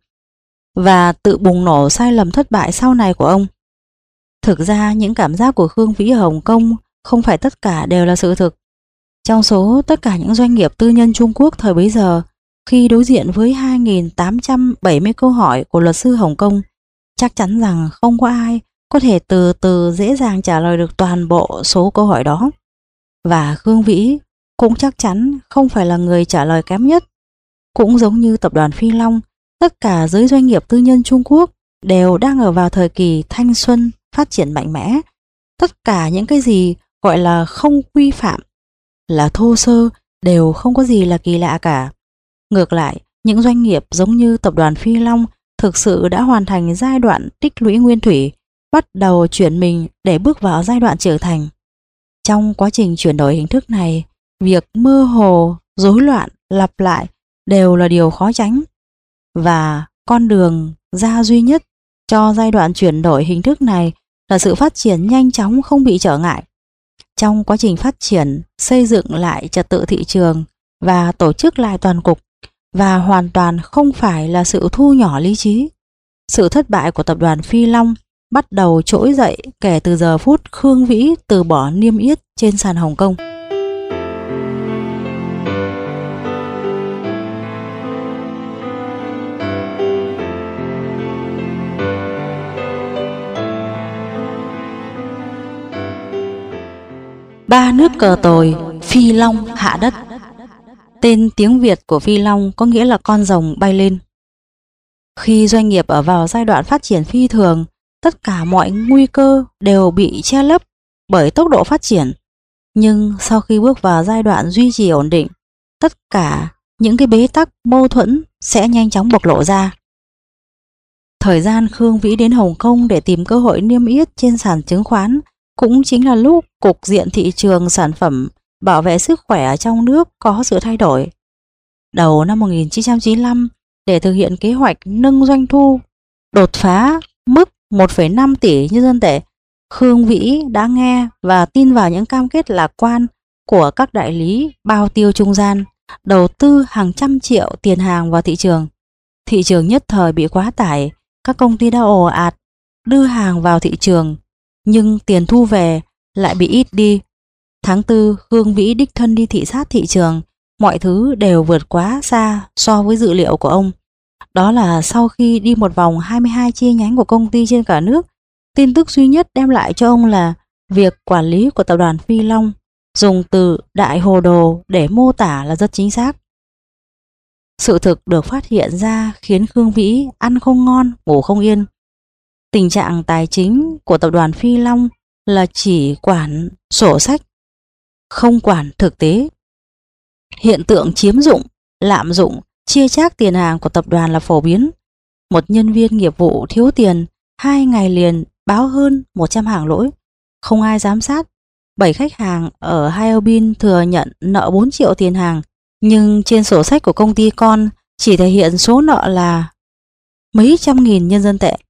và tự bùng nổ sai lầm thất bại sau này của ông. Thực ra những cảm giác của Khương Vĩ ở Hồng Kông không phải tất cả đều là sự thực. Trong số tất cả những doanh nghiệp tư nhân Trung Quốc thời bấy giờ, khi đối diện với 2.870 câu hỏi của luật sư Hồng Kông, chắc chắn rằng không có ai có thể từ từ dễ dàng trả lời được toàn bộ số câu hỏi đó. Và Khương Vĩ cũng chắc chắn không phải là người trả lời kém nhất. Cũng giống như tập đoàn Phi Long, tất cả giới doanh nghiệp tư nhân Trung Quốc đều đang ở vào thời kỳ thanh xuân, phát triển mạnh mẽ. Tất cả những cái gì gọi là không quy phạm, là thô sơ đều không có gì là kỳ lạ cả. Ngược lại, những doanh nghiệp giống như tập đoàn Phi Long thực sự đã hoàn thành giai đoạn tích lũy nguyên thủy, bắt đầu chuyển mình để bước vào giai đoạn trưởng thành. Trong quá trình chuyển đổi hình thức này, việc mơ hồ, rối loạn, lặp lại đều là điều khó tránh. Và con đường ra duy nhất cho giai đoạn chuyển đổi hình thức này là sự phát triển nhanh chóng không bị trở ngại. Trong quá trình phát triển, xây dựng lại trật tự thị trường và tổ chức lại toàn cục, và hoàn toàn không phải là sự thu nhỏ lý trí. Sự thất bại của tập đoàn Phi Long bắt đầu trỗi dậy kể từ giờ phút Khương Vĩ từ bỏ niêm yết trên sàn Hồng Kông. Ba nước cờ tồi, Phi Long hạ đất. Tên tiếng Việt của Phi Long có nghĩa là con rồng bay lên. Khi doanh nghiệp ở vào giai đoạn phát triển phi thường, tất cả mọi nguy cơ đều bị che lấp bởi tốc độ phát triển. Nhưng sau khi bước vào giai đoạn duy trì ổn định, tất cả những cái bế tắc, mâu thuẫn sẽ nhanh chóng bộc lộ ra. Thời gian Khương Vĩ đến Hồng Kông để tìm cơ hội niêm yết trên sàn chứng khoán cũng chính là lúc cục diện thị trường sản phẩm bảo vệ sức khỏe trong nước có sự thay đổi. Đầu năm 1995, để thực hiện kế hoạch nâng doanh thu đột phá mức 1,5 tỷ nhân dân tệ, Khương Vĩ đã nghe và tin vào những cam kết lạc quan của các đại lý bao tiêu trung gian. đầu tư hàng trăm triệu tiền hàng vào thị trường. Thị trường nhất thời bị quá tải, các công ty đã ồ ạt đưa hàng vào thị trường, nhưng tiền thu về lại bị ít đi. Tháng 4, Khương Vĩ đích thân đi thị sát thị trường, mọi thứ đều vượt quá xa so với dự liệu của ông. Đó là sau khi đi một vòng 22 chi nhánh của công ty trên cả nước, tin tức duy nhất đem lại cho ông là việc quản lý của tập đoàn Phi Long, dùng từ đại hồ đồ để mô tả là rất chính xác. Sự thực được phát hiện ra khiến Khương Vĩ ăn không ngon, ngủ không yên. Tình trạng tài chính của tập đoàn Phi Long là chỉ quản sổ sách, không quản thực tế. Hiện tượng chiếm dụng, lạm dụng, chia chác tiền hàng của tập đoàn là phổ biến. Một nhân viên nghiệp vụ thiếu tiền, 2 ngày liền báo hơn 100 hàng lỗi, không ai giám sát. 7 khách hàng ở Hyobin thừa nhận nợ 4 triệu tiền hàng, nhưng trên sổ sách của công ty con chỉ thể hiện số nợ là mấy trăm nghìn nhân dân tệ.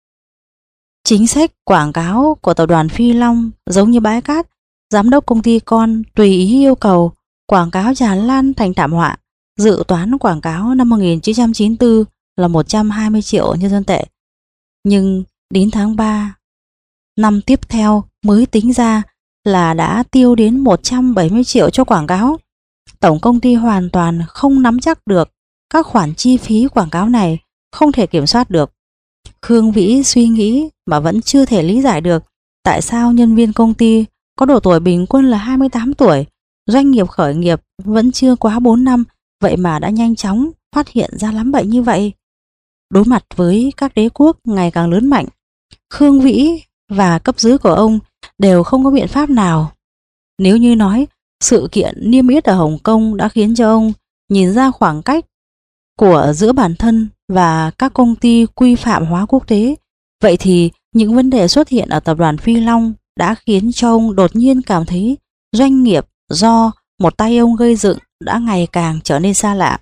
Chính sách quảng cáo của tập đoàn Phi Long giống như bãi cát, giám đốc công ty con tùy ý yêu cầu, quảng cáo tràn lan thành thảm họa. Dự toán quảng cáo năm 1994 là 120 triệu nhân dân tệ, nhưng đến tháng 3 năm tiếp theo mới tính ra là đã tiêu đến 170 triệu cho quảng cáo. Tổng công ty hoàn toàn không nắm chắc được các khoản chi phí quảng cáo này, không thể kiểm soát được. Khương Vĩ suy nghĩ mà vẫn chưa thể lý giải được tại sao nhân viên công ty có độ tuổi bình quân là 28 tuổi, doanh nghiệp khởi nghiệp vẫn chưa quá 4 năm, vậy mà đã nhanh chóng phát hiện ra lắm bệnh như vậy. Đối mặt với các đế quốc ngày càng lớn mạnh, Khương Vĩ và cấp dưới của ông đều không có biện pháp nào. Nếu như nói sự kiện niêm yết ở Hồng Kông đã khiến cho ông nhìn ra khoảng cách của giữa bản thân và các công ty quy phạm hóa quốc tế, vậy thì những vấn đề xuất hiện ở tập đoàn Phi Long đã khiến cho ông đột nhiên cảm thấy doanh nghiệp do một tay ông gây dựng đã ngày càng trở nên xa lạ.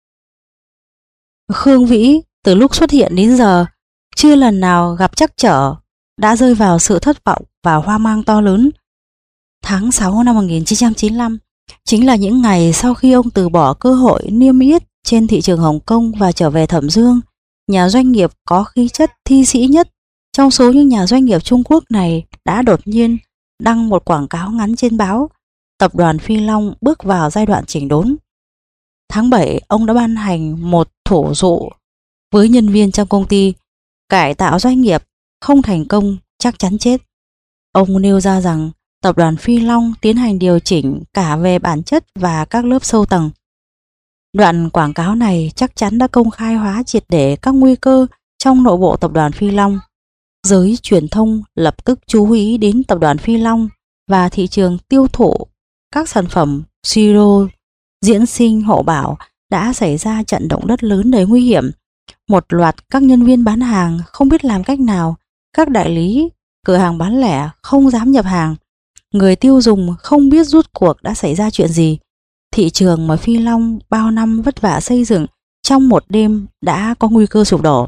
Khương Vĩ từ lúc xuất hiện đến giờ chưa lần nào gặp trắc trở, đã rơi vào sự thất vọng và hoang mang to lớn. Tháng 6 năm 1995 chính là những ngày sau khi ông từ bỏ cơ hội niêm yết trên thị trường Hồng Kông và trở về Thẩm Dương, nhà doanh nghiệp có khí chất thi sĩ nhất trong số những nhà doanh nghiệp Trung Quốc này đã đột nhiên đăng một quảng cáo ngắn trên báo: tập đoàn Phi Long bước vào giai đoạn chỉnh đốn. Tháng 7, ông đã ban hành một thủ dụ với nhân viên trong công ty: cải tạo doanh nghiệp không thành công chắc chắn chết. Ông nêu ra rằng tập đoàn Phi Long tiến hành điều chỉnh cả về bản chất và các lớp sâu tầng. Đoạn quảng cáo này chắc chắn đã công khai hóa triệt để các nguy cơ trong nội bộ tập đoàn Phi Long. Giới truyền thông lập tức chú ý đến tập đoàn Phi Long và thị trường tiêu thụ các sản phẩm siro, diễn sinh, hộ bảo. Đã xảy ra trận động đất lớn đầy nguy hiểm. Một loạt các nhân viên bán hàng không biết làm cách nào, các đại lý, cửa hàng bán lẻ không dám nhập hàng, người tiêu dùng không biết rút cuộc đã xảy ra chuyện gì. Thị trường mà Phi Long bao năm vất vả xây dựng trong một đêm đã có nguy cơ sụp đổ.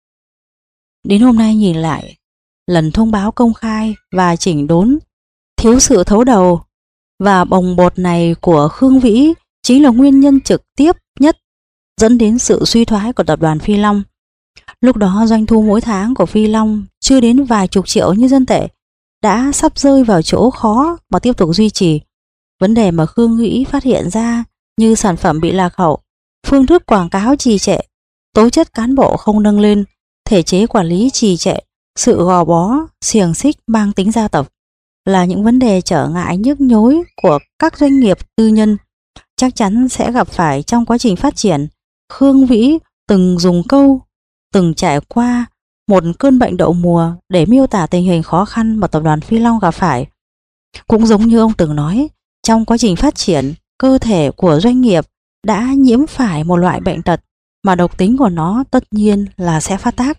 Đến hôm nay nhìn lại, lần thông báo công khai và chỉnh đốn thiếu sự thấu đầu và bồng bột này của Khương Vĩ chính là nguyên nhân trực tiếp nhất dẫn đến sự suy thoái của tập đoàn Phi Long. Lúc đó doanh thu mỗi tháng của Phi Long chưa đến vài chục triệu nhân dân tệ, đã sắp rơi vào chỗ khó mà tiếp tục duy trì. Vấn đề mà Khương Vĩ phát hiện ra như sản phẩm bị lạc hậu, phương thức quảng cáo trì trệ, tố chất cán bộ không nâng lên, thể chế quản lý trì trệ, sự gò bó, xiềng xích mang tính gia tộc là những vấn đề trở ngại nhức nhối của các doanh nghiệp tư nhân chắc chắn sẽ gặp phải trong quá trình phát triển. Khương Vĩ từng dùng câu từng trải qua một cơn bệnh đậu mùa để miêu tả tình hình khó khăn mà tập đoàn Phi Long gặp phải. Cũng giống như ông từng nói, trong quá trình phát triển, cơ thể của doanh nghiệp đã nhiễm phải một loại bệnh tật mà độc tính của nó tất nhiên là sẽ phát tác.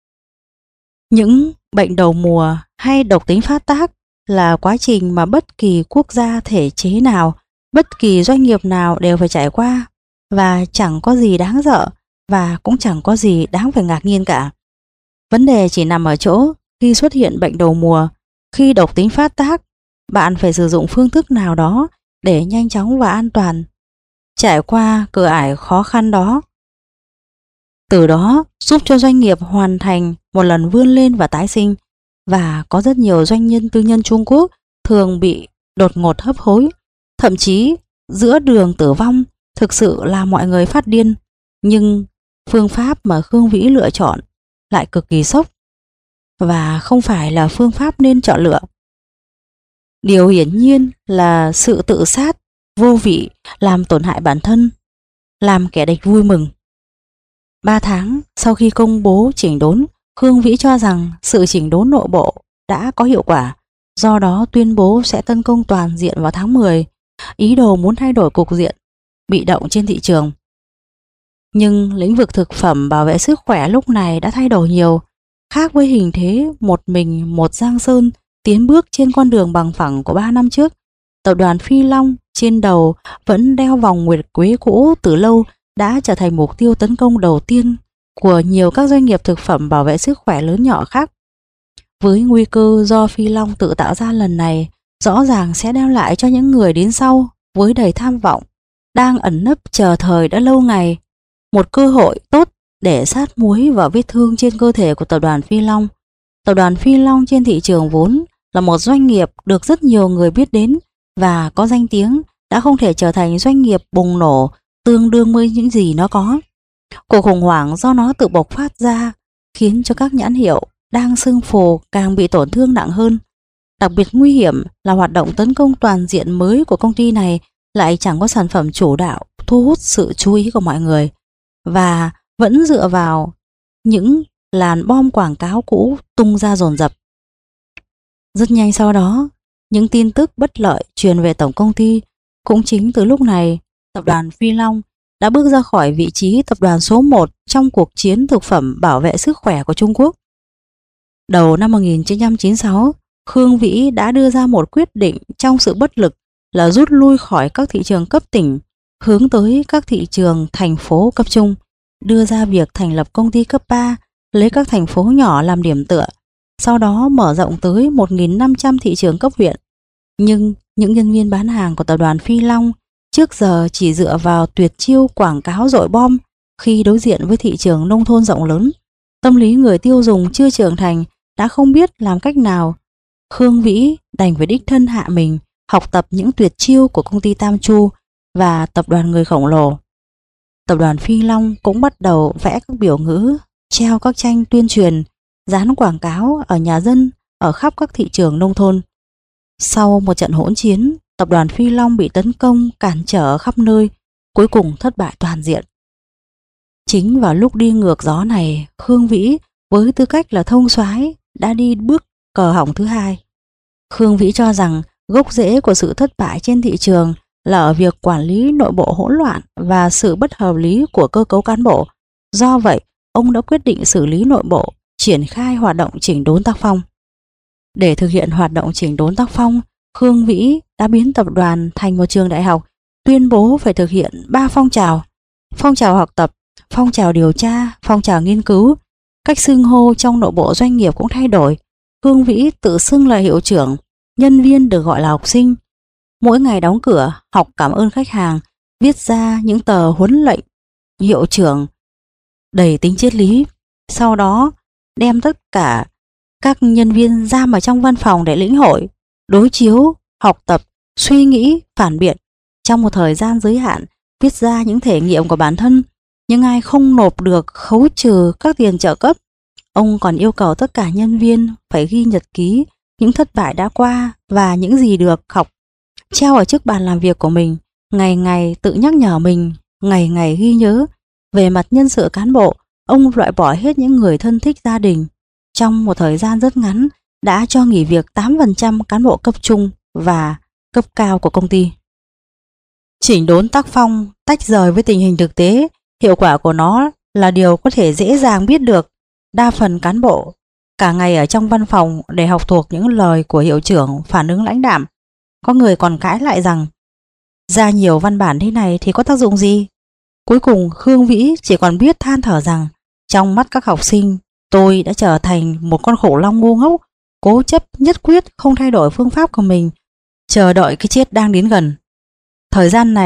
Những bệnh đầu mùa hay độc tính phát tác là quá trình mà bất kỳ quốc gia, thể chế nào, bất kỳ doanh nghiệp nào đều phải trải qua, và chẳng có gì đáng sợ và cũng chẳng có gì đáng phải ngạc nhiên cả. Vấn đề chỉ nằm ở chỗ khi xuất hiện bệnh đầu mùa, khi độc tính phát tác, bạn phải sử dụng phương thức nào đó để nhanh chóng và an toàn trải qua cửa ải khó khăn đó. Từ đó giúp cho doanh nghiệp hoàn thành một lần vươn lên và tái sinh, và có rất nhiều doanh nhân tư nhân Trung Quốc thường bị đột ngột hấp hối, thậm chí giữa đường tử vong, thực sự là mọi người phát điên. Nhưng phương pháp mà Khương Vĩ lựa chọn lại cực kỳ sốc, và không phải là phương pháp nên chọn lựa. Điều hiển nhiên là sự tự sát vô vị làm tổn hại bản thân, làm kẻ địch vui mừng. 3 tháng sau khi công bố chỉnh đốn, Khương Vĩ cho rằng sự chỉnh đốn nội bộ đã có hiệu quả, do đó tuyên bố sẽ tấn công toàn diện vào tháng 10, ý đồ muốn thay đổi cục diện bị động trên thị trường. Nhưng lĩnh vực thực phẩm bảo vệ sức khỏe lúc này đã thay đổi nhiều, khác với hình thế một mình một Giang Sơn tiến bước trên con đường bằng phẳng của 3 năm trước. Tập đoàn Phi Long trên đầu vẫn đeo vòng nguyệt quế cũ từ lâu đã trở thành mục tiêu tấn công đầu tiên của nhiều các doanh nghiệp thực phẩm bảo vệ sức khỏe lớn nhỏ khác. Với nguy cơ do Phi Long tự tạo ra lần này, rõ ràng sẽ đem lại cho những người đến sau với đầy tham vọng, đang ẩn nấp chờ thời đã lâu ngày, một cơ hội tốt để sát muối vào vết thương trên cơ thể của tập đoàn Phi Long. Tập đoàn Phi Long trên thị trường vốn là một doanh nghiệp được rất nhiều người biết đến và có danh tiếng, đã không thể trở thành doanh nghiệp bùng nổ tương đương với những gì nó có. Cuộc khủng hoảng do nó tự bộc phát ra khiến cho các nhãn hiệu đang sưng phù càng bị tổn thương nặng hơn. Đặc biệt nguy hiểm là hoạt động tấn công toàn diện mới của công ty này lại chẳng có sản phẩm chủ đạo thu hút sự chú ý của mọi người, và vẫn dựa vào những làn bom quảng cáo cũ tung ra dồn dập. Rất nhanh sau đó, những tin tức bất lợi truyền về tổng công ty. Cũng chính từ lúc này, tập đoàn Phi Long đã bước ra khỏi vị trí tập đoàn số 1 trong cuộc chiến thực phẩm bảo vệ sức khỏe của Trung Quốc. Đầu năm 1996, Khương Vĩ đã đưa ra một quyết định trong sự bất lực là rút lui khỏi các thị trường cấp tỉnh, hướng tới các thị trường thành phố cấp trung, đưa ra việc thành lập công ty cấp 3, lấy các thành phố nhỏ làm điểm tựa, sau đó mở rộng tới 1.500 thị trường cấp huyện. Nhưng những nhân viên bán hàng của tập đoàn Phi Long trước giờ chỉ dựa vào tuyệt chiêu quảng cáo dội bom khi đối diện với thị trường nông thôn rộng lớn. Tâm lý người tiêu dùng chưa trưởng thành đã không biết làm cách nào. Khương Vĩ đành phải đích thân hạ mình học tập những tuyệt chiêu của công ty Tam Chu và tập đoàn người khổng lồ. Tập đoàn Phi Long cũng bắt đầu vẽ các biểu ngữ, treo các tranh tuyên truyền, dán quảng cáo ở nhà dân ở khắp các thị trường nông thôn. Sau một trận hỗn chiến, tập đoàn Phi Long bị tấn công cản trở khắp nơi, cuối cùng thất bại toàn diện. Chính vào lúc đi ngược gió này, Khương Vĩ với tư cách là thông soái đã đi bước cờ hỏng thứ hai. Khương Vĩ cho rằng gốc rễ của sự thất bại trên thị trường là ở việc quản lý nội bộ hỗn loạn và sự bất hợp lý của cơ cấu cán bộ. Do vậy, ông đã quyết định xử lý nội bộ, triển khai hoạt động chỉnh đốn tác phong. Để thực hiện hoạt động chỉnh đốn tác phong, Khương Vĩ đã biến tập đoàn thành một trường đại học, tuyên bố phải thực hiện 3 phong trào: phong trào học tập, phong trào điều tra, phong trào nghiên cứu. Cách xưng hô trong nội bộ doanh nghiệp cũng thay đổi. Khương Vĩ tự xưng là hiệu trưởng, nhân viên được gọi là học sinh. Mỗi ngày đóng cửa, học cảm ơn khách hàng, viết ra những tờ huấn lệnh hiệu trưởng đầy tính triết lý. Sau đó đem tất cả các nhân viên giam ở trong văn phòng để lĩnh hội, đối chiếu, học tập, suy nghĩ, phản biện. Trong một thời gian giới hạn, viết ra những thể nghiệm của bản thân. Nhưng ai không nộp được khấu trừ các tiền trợ cấp. Ông còn yêu cầu tất cả nhân viên phải ghi nhật ký những thất bại đã qua và những gì được học, treo ở trước bàn làm việc của mình, ngày ngày tự nhắc nhở mình, ngày ngày ghi nhớ. Về mặt nhân sự cán bộ, ông loại bỏ hết những người thân thích gia đình. Trong một thời gian rất ngắn, đã cho nghỉ việc 8% cán bộ cấp trung và cấp cao của công ty. Chỉnh đốn tác phong tách rời với tình hình thực tế, hiệu quả của nó là điều có thể dễ dàng biết được. Đa phần cán bộ cả ngày ở trong văn phòng để học thuộc những lời của hiệu trưởng phản ứng lãnh đạm. Có người còn cãi lại rằng ra nhiều văn bản thế này thì có tác dụng gì. Cuối cùng Khương Vĩ chỉ còn biết than thở rằng trong mắt các học sinh, tôi đã trở thành một con khủng long ngu ngốc, cố chấp nhất quyết không thay đổi phương pháp của mình, chờ đợi cái chết đang đến gần. Thời gian này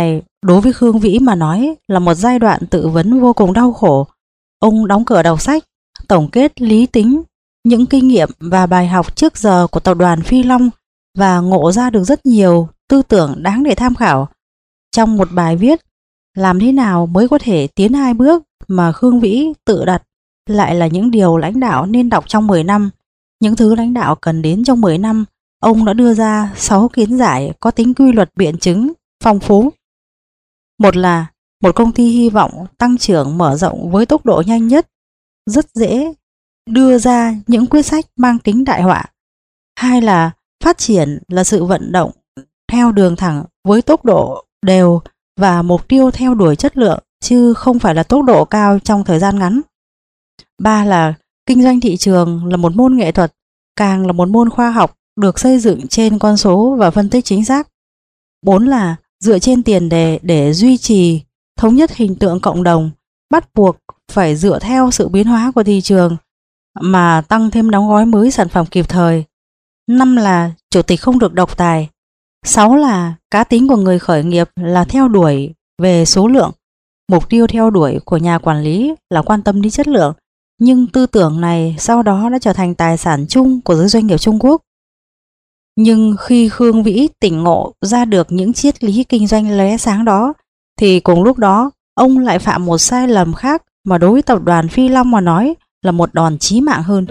Đối với Khương Vĩ mà nói là một giai đoạn tự vấn vô cùng đau khổ. Ông đóng cửa đọc sách, tổng kết lý tính những kinh nghiệm và bài học trước giờ của tập đoàn Phi Long và ngộ ra được rất nhiều tư tưởng đáng để tham khảo. Trong một bài viết làm thế nào mới có thể tiến 2 bước mà Khương Vĩ tự đặt lại là những điều lãnh đạo nên đọc trong 10 năm, những thứ lãnh đạo cần đến trong 10 năm, ông đã đưa ra 6 kiến giải có tính quy luật biện chứng phong phú. Một là một công ty hy vọng tăng trưởng mở rộng với tốc độ nhanh nhất, rất dễ đưa ra những quyết sách mang tính đại họa. Hai là phát triển là sự vận động theo đường thẳng với tốc độ đều và mục tiêu theo đuổi chất lượng chứ không phải là tốc độ cao trong thời gian ngắn. Ba là kinh doanh thị trường là một môn nghệ thuật, càng là một môn khoa học được xây dựng trên con số và phân tích chính xác. Bốn là dựa trên tiền đề để duy trì thống nhất hình tượng cộng đồng, bắt buộc phải dựa theo sự biến hóa của thị trường mà tăng thêm đóng gói mới sản phẩm kịp thời. Năm là chủ tịch không được độc tài. Sáu là cá tính của người khởi nghiệp là theo đuổi về số lượng. Mục tiêu theo đuổi của nhà quản lý là quan tâm đến chất lượng. Nhưng tư tưởng này sau đó đã trở thành tài sản chung của giới doanh nghiệp Trung Quốc. Nhưng khi Khương Vĩ tỉnh ngộ ra được những triết lý kinh doanh lóe sáng đó, thì cùng lúc đó ông lại phạm một sai lầm khác mà đối với tập đoàn Phi Long mà nói là một đòn chí mạng hơn.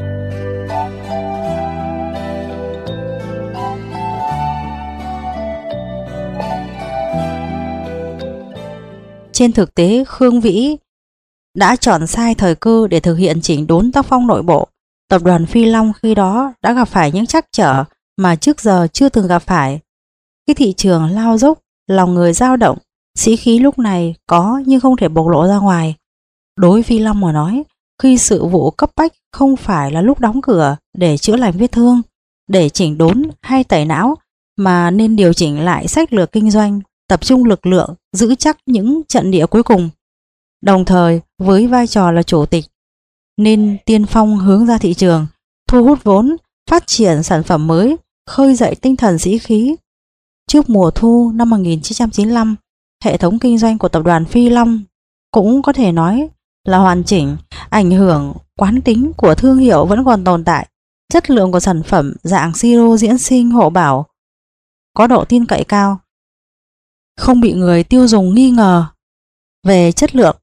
Trên thực tế, Khương Vĩ đã chọn sai thời cơ để thực hiện chỉnh đốn tác phong nội bộ. Tập đoàn Phi Long khi đó đã gặp phải những trắc trở mà trước giờ chưa từng gặp phải. Cái thị trường lao dốc, lòng người dao động, sĩ khí lúc này có nhưng không thể bộc lộ ra ngoài. Đối với Phi Long mà nói, khi sự vụ cấp bách không phải là lúc đóng cửa để chữa lành vết thương, để chỉnh đốn hay tẩy não, mà nên điều chỉnh lại sách lược kinh doanh, tập trung lực lượng, giữ chắc những trận địa cuối cùng. Đồng thời, với vai trò là chủ tịch, nên tiên phong hướng ra thị trường, thu hút vốn, phát triển sản phẩm mới, khơi dậy tinh thần sĩ khí. Trước mùa thu năm 1995, hệ thống kinh doanh của tập đoàn Phi Long cũng có thể nói là hoàn chỉnh, ảnh hưởng quán tính của thương hiệu vẫn còn tồn tại, chất lượng của sản phẩm dạng siro diễn sinh hộ bảo có độ tin cậy cao, không bị người tiêu dùng nghi ngờ về chất lượng.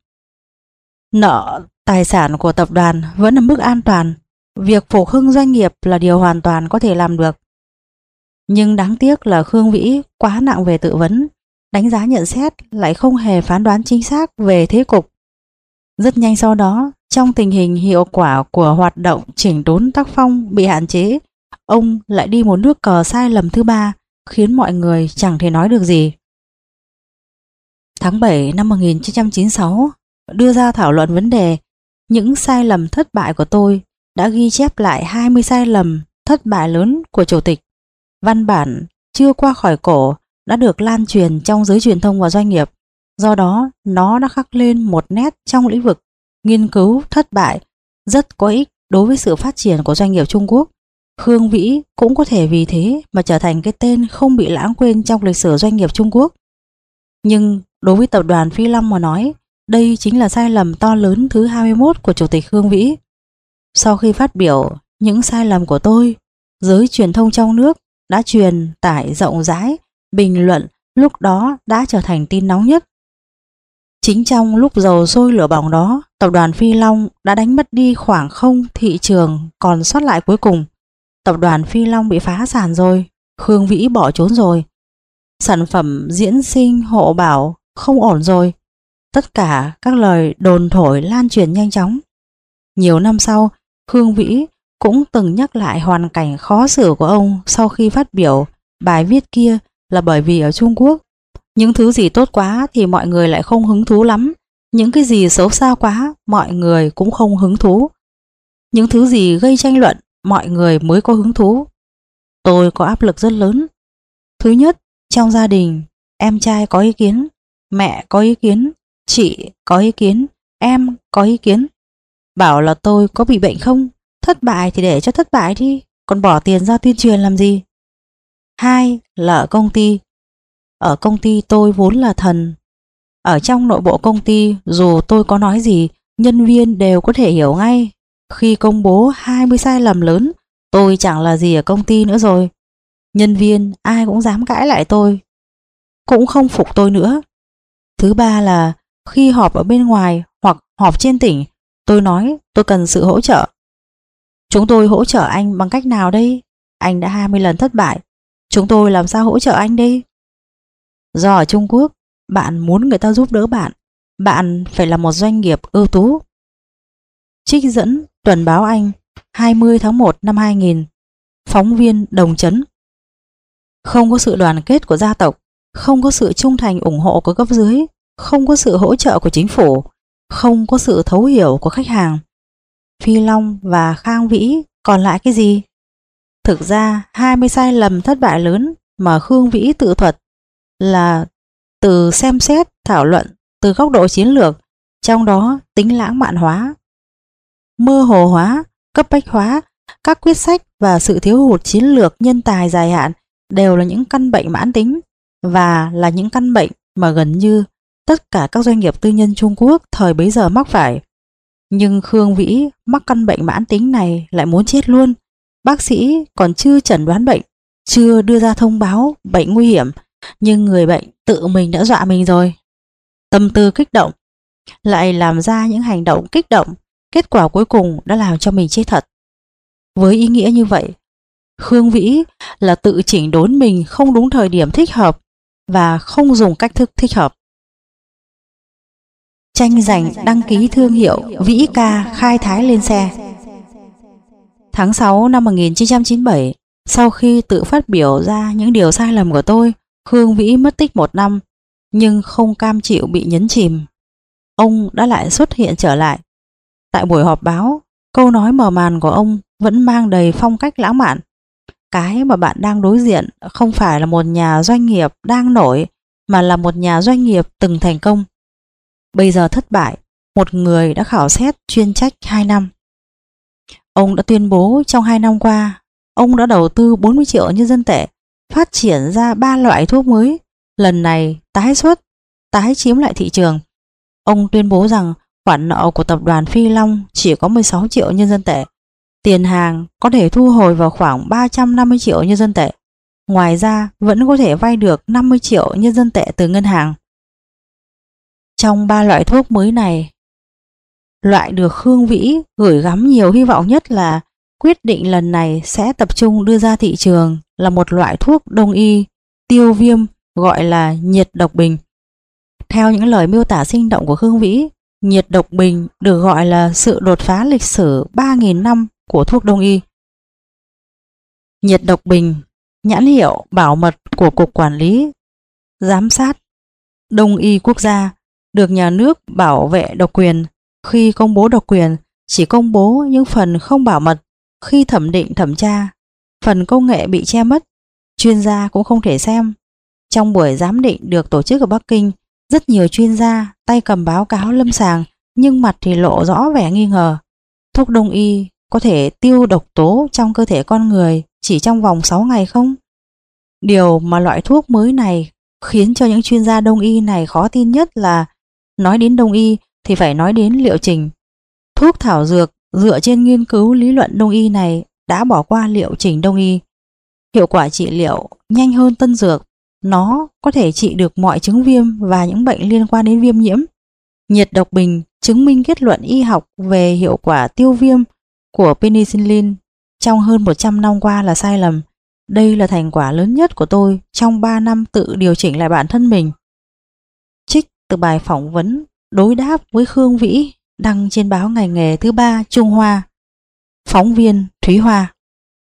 Nợ tài sản của tập đoàn vẫn ở mức an toàn, việc phục hưng doanh nghiệp là điều hoàn toàn có thể làm được. Nhưng đáng tiếc là Khương Vĩ quá nặng về tự vấn, đánh giá nhận xét lại không hề phán đoán chính xác về thế cục. Rất nhanh sau đó, trong tình hình hiệu quả của hoạt động chỉnh đốn tác phong bị hạn chế, ông lại đi một nước cờ sai lầm thứ ba, khiến mọi người chẳng thể nói được gì. Tháng 7 năm 1996, đưa ra thảo luận vấn đề những sai lầm thất bại của tôi, đã ghi chép lại 20 sai lầm thất bại lớn của chủ tịch. Văn bản chưa qua khỏi cổ đã được lan truyền trong giới truyền thông và doanh nghiệp. Do đó, nó đã khắc lên một nét trong lĩnh vực nghiên cứu thất bại rất có ích đối với sự phát triển của doanh nghiệp Trung Quốc. Khương Vĩ cũng có thể vì thế mà trở thành cái tên không bị lãng quên trong lịch sử doanh nghiệp Trung Quốc. Nhưng đối với tập đoàn Phi Long mà nói, đây chính là sai lầm to lớn thứ 21 của chủ tịch Khương Vĩ. Sau khi phát biểu những sai lầm của tôi, giới truyền thông trong nước đã truyền tải rộng rãi, bình luận lúc đó đã trở thành tin nóng nhất. Chính trong lúc dầu sôi lửa bỏng đó, tập đoàn Phi Long đã đánh mất đi khoảng không thị trường còn sót lại cuối cùng. Tập đoàn Phi Long bị phá sản rồi, Khương Vĩ bỏ trốn rồi. Sản phẩm diễn sinh hộ bảo không ổn rồi. Tất cả các lời đồn thổi lan truyền nhanh chóng. Nhiều năm sau, Khương Vĩ cũng từng nhắc lại hoàn cảnh khó xử của ông sau khi phát biểu bài viết kia là bởi vì ở Trung Quốc, những thứ gì tốt quá thì mọi người lại không hứng thú lắm, những cái gì xấu xa quá mọi người cũng không hứng thú, những thứ gì gây tranh luận mọi người mới có hứng thú. Tôi có áp lực rất lớn. Thứ nhất, trong gia đình, em trai có ý kiến, mẹ có ý kiến, chị có ý kiến, em có ý kiến. Bảo là tôi có bị bệnh không? Thất bại thì để cho thất bại đi, còn bỏ tiền ra tuyên truyền làm gì? Hai là ở công ty. Ở công ty tôi vốn là thần, Ở trong nội bộ công ty, dù tôi có nói gì, nhân viên đều có thể hiểu ngay. Khi công bố 20 sai lầm lớn, tôi chẳng là gì ở công ty nữa rồi. Nhân viên ai cũng dám cãi lại tôi, cũng không phục tôi nữa. Thứ ba là khi họp ở bên ngoài hoặc họp trên tỉnh, tôi nói tôi cần sự hỗ trợ. Chúng tôi hỗ trợ anh bằng cách nào đây? Anh đã 20 lần thất bại. Chúng tôi làm sao hỗ trợ anh đây? Do ở Trung Quốc, bạn muốn người ta giúp đỡ bạn, bạn phải là một doanh nghiệp ưu tú. Trích dẫn Tuần báo Anh 20 tháng 1 năm 2000. Phóng viên Đồng Chấn. Không có sự đoàn kết của gia tộc, không có sự trung thành ủng hộ của cấp dưới, không có sự hỗ trợ của chính phủ, không có sự thấu hiểu của khách hàng. Phi Long và Khang Vĩ còn lại cái gì? Thực ra 20 sai lầm thất bại lớn mà Khương Vĩ tự thuật là từ xem xét, thảo luận từ góc độ chiến lược, trong đó tính lãng mạn hóa, mơ hồ hóa, cấp bách hóa, các quyết sách và sự thiếu hụt chiến lược nhân tài dài hạn đều là những căn bệnh mãn tính và là những căn bệnh mà gần như tất cả các doanh nghiệp tư nhân Trung Quốc thời bấy giờ mắc phải. Nhưng Khương Vĩ mắc căn bệnh mãn tính này lại muốn chết luôn. Bác sĩ còn chưa chẩn đoán bệnh, chưa đưa ra thông báo bệnh nguy hiểm, nhưng người bệnh tự mình đã dọa mình rồi. Tâm tư kích động, lại làm ra những hành động kích động, kết quả cuối cùng đã làm cho mình chết thật. Với ý nghĩa như vậy, Khương Vĩ là tự chỉnh đốn mình không đúng thời điểm thích hợp và không dùng cách thức thích hợp. Tranh giành đăng ký thương hiệu Vĩ Ca khai thái lên xe. Tháng 6 năm 1997, sau khi tự phát biểu ra những điều sai lầm của tôi, Khương Vĩ mất tích 1 năm, nhưng không cam chịu bị nhấn chìm. Ông đã lại xuất hiện trở lại. Tại buổi họp báo, câu nói mở màn của ông vẫn mang đầy phong cách lãng mạn. Cái mà bạn đang đối diện không phải là một nhà doanh nghiệp đang nổi, mà là một nhà doanh nghiệp từng thành công. Bây giờ thất bại, một người đã khảo sát chuyên trách 2 năm. Ông đã tuyên bố trong 2 năm qua, ông đã đầu tư 40 triệu nhân dân tệ, phát triển ra 3 loại thuốc mới, lần này tái xuất, tái chiếm lại thị trường. Ông tuyên bố rằng khoản nợ của tập đoàn Phi Long chỉ có 16 triệu nhân dân tệ. Tiền hàng có thể thu hồi vào khoảng 350 triệu nhân dân tệ. Ngoài ra vẫn có thể vay được 50 triệu nhân dân tệ từ ngân hàng. Trong 3 loại thuốc mới này, loại được Khương Vĩ gửi gắm nhiều hy vọng nhất là quyết định lần này sẽ tập trung đưa ra thị trường là một loại thuốc đông y tiêu viêm gọi là nhiệt độc bình. Theo những lời miêu tả sinh động của Khương Vĩ, nhiệt độc bình được gọi là sự đột phá lịch sử 3.000 năm của thuốc đông y. Nhiệt độc bình, nhãn hiệu bảo mật của Cục Quản lý Giám sát Đông y Quốc gia, được nhà nước bảo vệ độc quyền. Khi công bố độc quyền, chỉ công bố những phần không bảo mật. Khi thẩm định thẩm tra, phần công nghệ bị che mất, chuyên gia cũng không thể xem. Trong buổi giám định được tổ chức ở Bắc Kinh, rất nhiều chuyên gia tay cầm báo cáo lâm sàng nhưng mặt thì lộ rõ vẻ nghi ngờ. Thuốc đông y có thể tiêu độc tố trong cơ thể con người chỉ trong vòng 6 ngày không? Điều mà loại thuốc mới này khiến cho những chuyên gia đông y này khó tin nhất là nói đến đông y thì phải nói đến liệu trình. Thuốc thảo dược dựa trên nghiên cứu lý luận đông y này đã bỏ qua liệu trình đông y. Hiệu quả trị liệu nhanh hơn tân dược. Nó có thể trị được mọi chứng viêm và những bệnh liên quan đến viêm nhiễm. Nhiệt độc bình chứng minh kết luận y học về hiệu quả tiêu viêm của penicillin trong hơn 100 năm qua là sai lầm. Đây là thành quả lớn nhất của tôi trong 3 năm tự điều chỉnh lại bản thân mình. Trích từ bài phỏng vấn đối đáp với Khương Vĩ đăng trên báo Ngành nghề thứ 3 Trung Hoa. Phóng viên Thúy Hoa.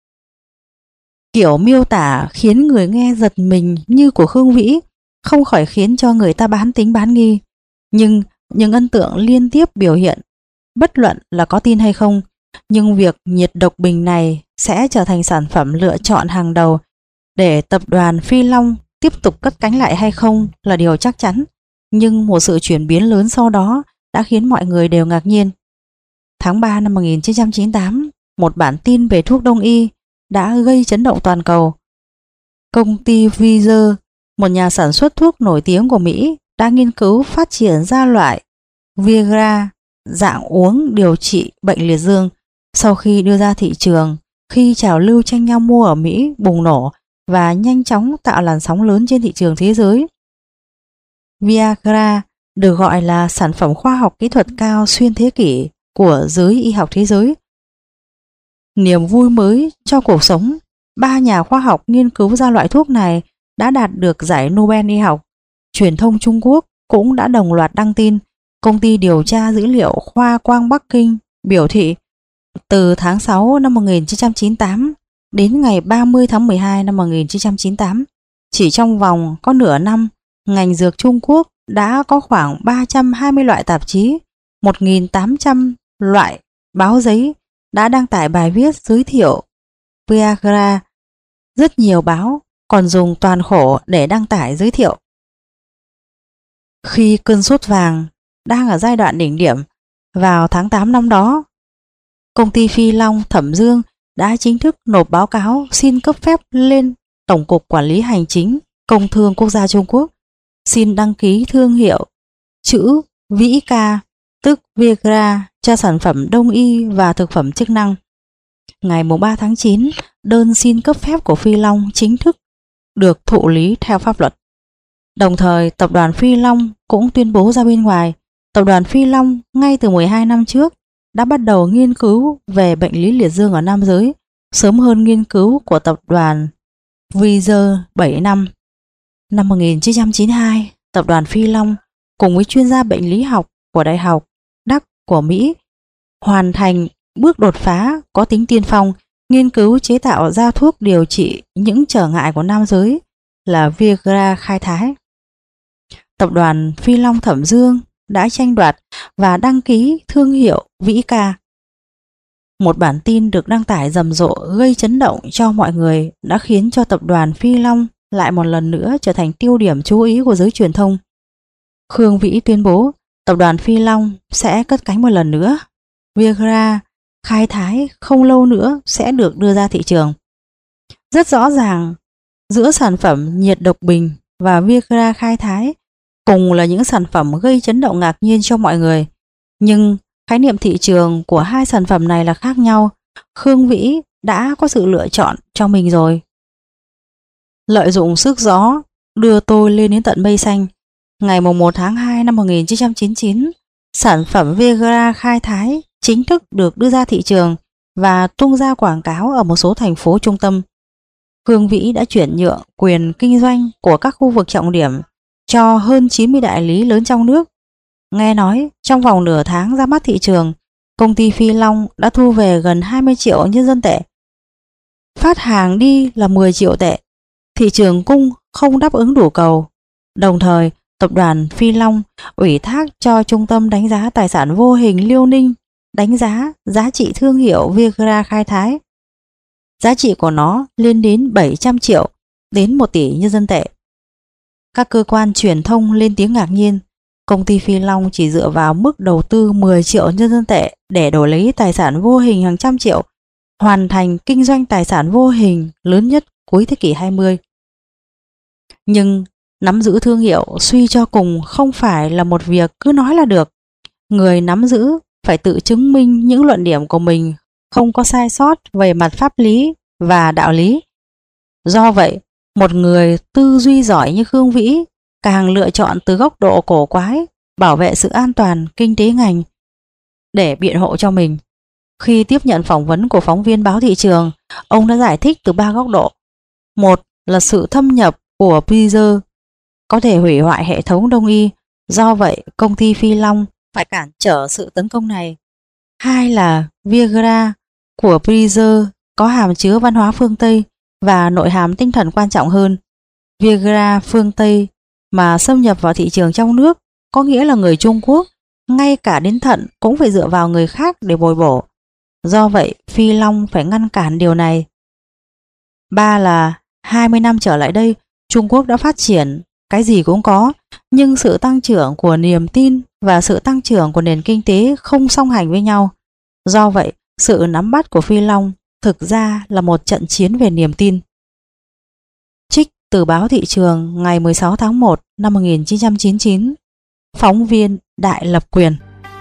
Kiểu miêu tả khiến người nghe giật mình như của Khương Vĩ không khỏi khiến cho người ta bán tính bán nghi. Nhưng những ấn tượng liên tiếp biểu hiện, bất luận là có tin hay không, nhưng việc nhiệt độc bình này sẽ trở thành sản phẩm lựa chọn hàng đầu để tập đoàn Phi Long tiếp tục cất cánh lại hay không là điều chắc chắn. Nhưng một sự chuyển biến lớn sau đó đã khiến mọi người đều ngạc nhiên. Tháng 3 năm 1998, một bản tin về thuốc đông y đã gây chấn động toàn cầu. Công ty Pfizer, một nhà sản xuất thuốc nổi tiếng của Mỹ, đã nghiên cứu phát triển ra loại Viagra dạng uống điều trị bệnh liệt dương. Sau khi đưa ra thị trường, khi trào lưu tranh nhau mua ở Mỹ bùng nổ và nhanh chóng tạo làn sóng lớn trên thị trường thế giới, Viagra được gọi là sản phẩm khoa học kỹ thuật cao xuyên thế kỷ của giới y học thế giới. Niềm vui mới cho cuộc sống, 3 nhà khoa học nghiên cứu ra loại thuốc này đã đạt được giải Nobel y học. Truyền thông Trung Quốc cũng đã đồng loạt đăng tin. Công ty điều tra dữ liệu Khoa Quang Bắc Kinh biểu thị từ tháng 6 năm 1998 đến ngày 30 tháng 12 năm 1998, chỉ trong vòng có nửa năm, ngành dược Trung Quốc đã có khoảng 320 loại tạp chí, 1.800 loại báo giấy đã đăng tải bài viết giới thiệu Viagra. Rất nhiều báo còn dùng toàn khổ để đăng tải giới thiệu. Khi cơn sốt vàng đang ở giai đoạn đỉnh điểm, vào tháng 8 năm đó, công ty Phi Long Thẩm Dương đã chính thức nộp báo cáo xin cấp phép lên Tổng cục Quản lý Hành chính Công thương Quốc gia Trung Quốc, xin đăng ký thương hiệu chữ Vĩ Ca, tức Viagra, cho sản phẩm đông y và thực phẩm chức năng. Ngày 3 tháng 9, đơn xin cấp phép của Phi Long chính thức được thụ lý theo pháp luật. Đồng thời, tập đoàn Phi Long cũng tuyên bố ra bên ngoài, tập đoàn Phi Long ngay từ 12 năm trước đã bắt đầu nghiên cứu về bệnh lý liệt dương ở nam giới, sớm hơn nghiên cứu của tập đoàn Pfizer 7 năm. Năm 1992, tập đoàn Phi Long cùng với chuyên gia bệnh lý học của Đại học Đắc của Mỹ hoàn thành bước đột phá có tính tiên phong, nghiên cứu chế tạo ra thuốc điều trị những trở ngại của nam giới là Viagra khai thái. Tập đoàn Phi Long Thẩm Dương đã tranh đoạt và đăng ký thương hiệu Vĩ Ca. Một bản tin được đăng tải rầm rộ gây chấn động cho mọi người đã khiến cho tập đoàn Phi Long lại một lần nữa trở thành tiêu điểm chú ý của giới truyền thông. Khương Vĩ tuyên bố tập đoàn Phi Long sẽ cất cánh một lần nữa. Viagra khai thái không lâu nữa sẽ được đưa ra thị trường. Rất rõ ràng, giữa sản phẩm nhiệt độc bình và Viagra khai thái cùng là những sản phẩm gây chấn động ngạc nhiên cho mọi người. Nhưng khái niệm thị trường của hai sản phẩm này là khác nhau. Khương Vĩ đã có sự lựa chọn cho mình rồi. Lợi dụng sức gió đưa tôi lên đến tận mây xanh. Ngày 1 tháng 2 năm 1999, sản phẩm Viagra khai thái chính thức được đưa ra thị trường và tung ra quảng cáo ở một số thành phố trung tâm. Khương Vĩ đã chuyển nhượng quyền kinh doanh của các khu vực trọng điểm cho hơn 90 đại lý lớn trong nước. Nghe nói trong vòng nửa tháng ra mắt thị trường, công ty Phi Long đã thu về gần 20 triệu nhân dân tệ. Phát hàng đi là 10 triệu tệ. Thị trường cung không đáp ứng đủ cầu. Đồng thời, tập đoàn Phi Long ủy thác cho trung tâm đánh giá tài sản vô hình Liêu Ninh đánh giá giá trị thương hiệu Viagra khai thái. Giá trị của nó lên đến 700 triệu đến 1 tỷ nhân dân tệ. Các cơ quan truyền thông lên tiếng ngạc nhiên. Công ty Phi Long chỉ dựa vào mức đầu tư 10 triệu nhân dân tệ để đổi lấy tài sản vô hình hàng trăm triệu, hoàn thành kinh doanh tài sản vô hình lớn nhất cuối thế kỷ 20. Nhưng nắm giữ thương hiệu suy cho cùng không phải là một việc cứ nói là được. Người nắm giữ phải tự chứng minh những luận điểm của mình không có sai sót về mặt pháp lý và đạo lý. Do vậy, một người tư duy giỏi như Khương Vĩ càng lựa chọn từ góc độ cổ quái, bảo vệ sự an toàn kinh tế ngành để biện hộ cho mình. Khi tiếp nhận phỏng vấn của phóng viên báo thị trường, ông đã giải thích từ 3 góc độ. Một là sự thâm nhập của Pfizer có thể hủy hoại hệ thống đông y, do vậy công ty Phi Long phải cản trở sự tấn công này. Hai là Viagra của Pfizer có hàm chứa văn hóa phương Tây và nội hàm tinh thần quan trọng hơn. Viagra phương Tây mà xâm nhập vào thị trường trong nước có nghĩa là người Trung Quốc ngay cả đến thận cũng phải dựa vào người khác để bồi bổ. Do vậy Phi Long phải ngăn cản điều này. Ba là 20 năm trở lại đây Trung Quốc đã phát triển, cái gì cũng có, nhưng sự tăng trưởng của niềm tin và sự tăng trưởng của nền kinh tế không song hành với nhau. Do vậy, sự nắm bắt của Phi Long thực ra là một trận chiến về niềm tin. Trích Từ báo Thị trường ngày 16 tháng 1 năm 1999. Phóng viên Đại Lập Quyền.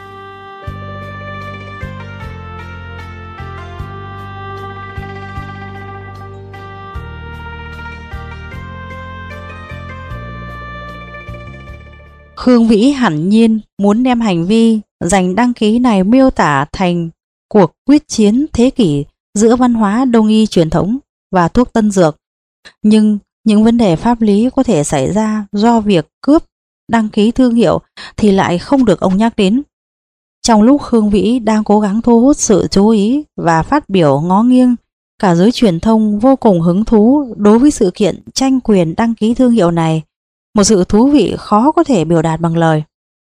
Khương Vĩ hẳn nhiên muốn đem hành vi giành đăng ký này miêu tả thành cuộc quyết chiến thế kỷ giữa văn hóa đông y truyền thống và thuốc tân dược. Nhưng những vấn đề pháp lý có thể xảy ra do việc cướp đăng ký thương hiệu thì lại không được ông nhắc đến. Trong lúc Khương Vĩ đang cố gắng thu hút sự chú ý và phát biểu ngó nghiêng, cả giới truyền thông vô cùng hứng thú đối với sự kiện tranh quyền đăng ký thương hiệu này, một sự thú vị khó có thể biểu đạt bằng lời.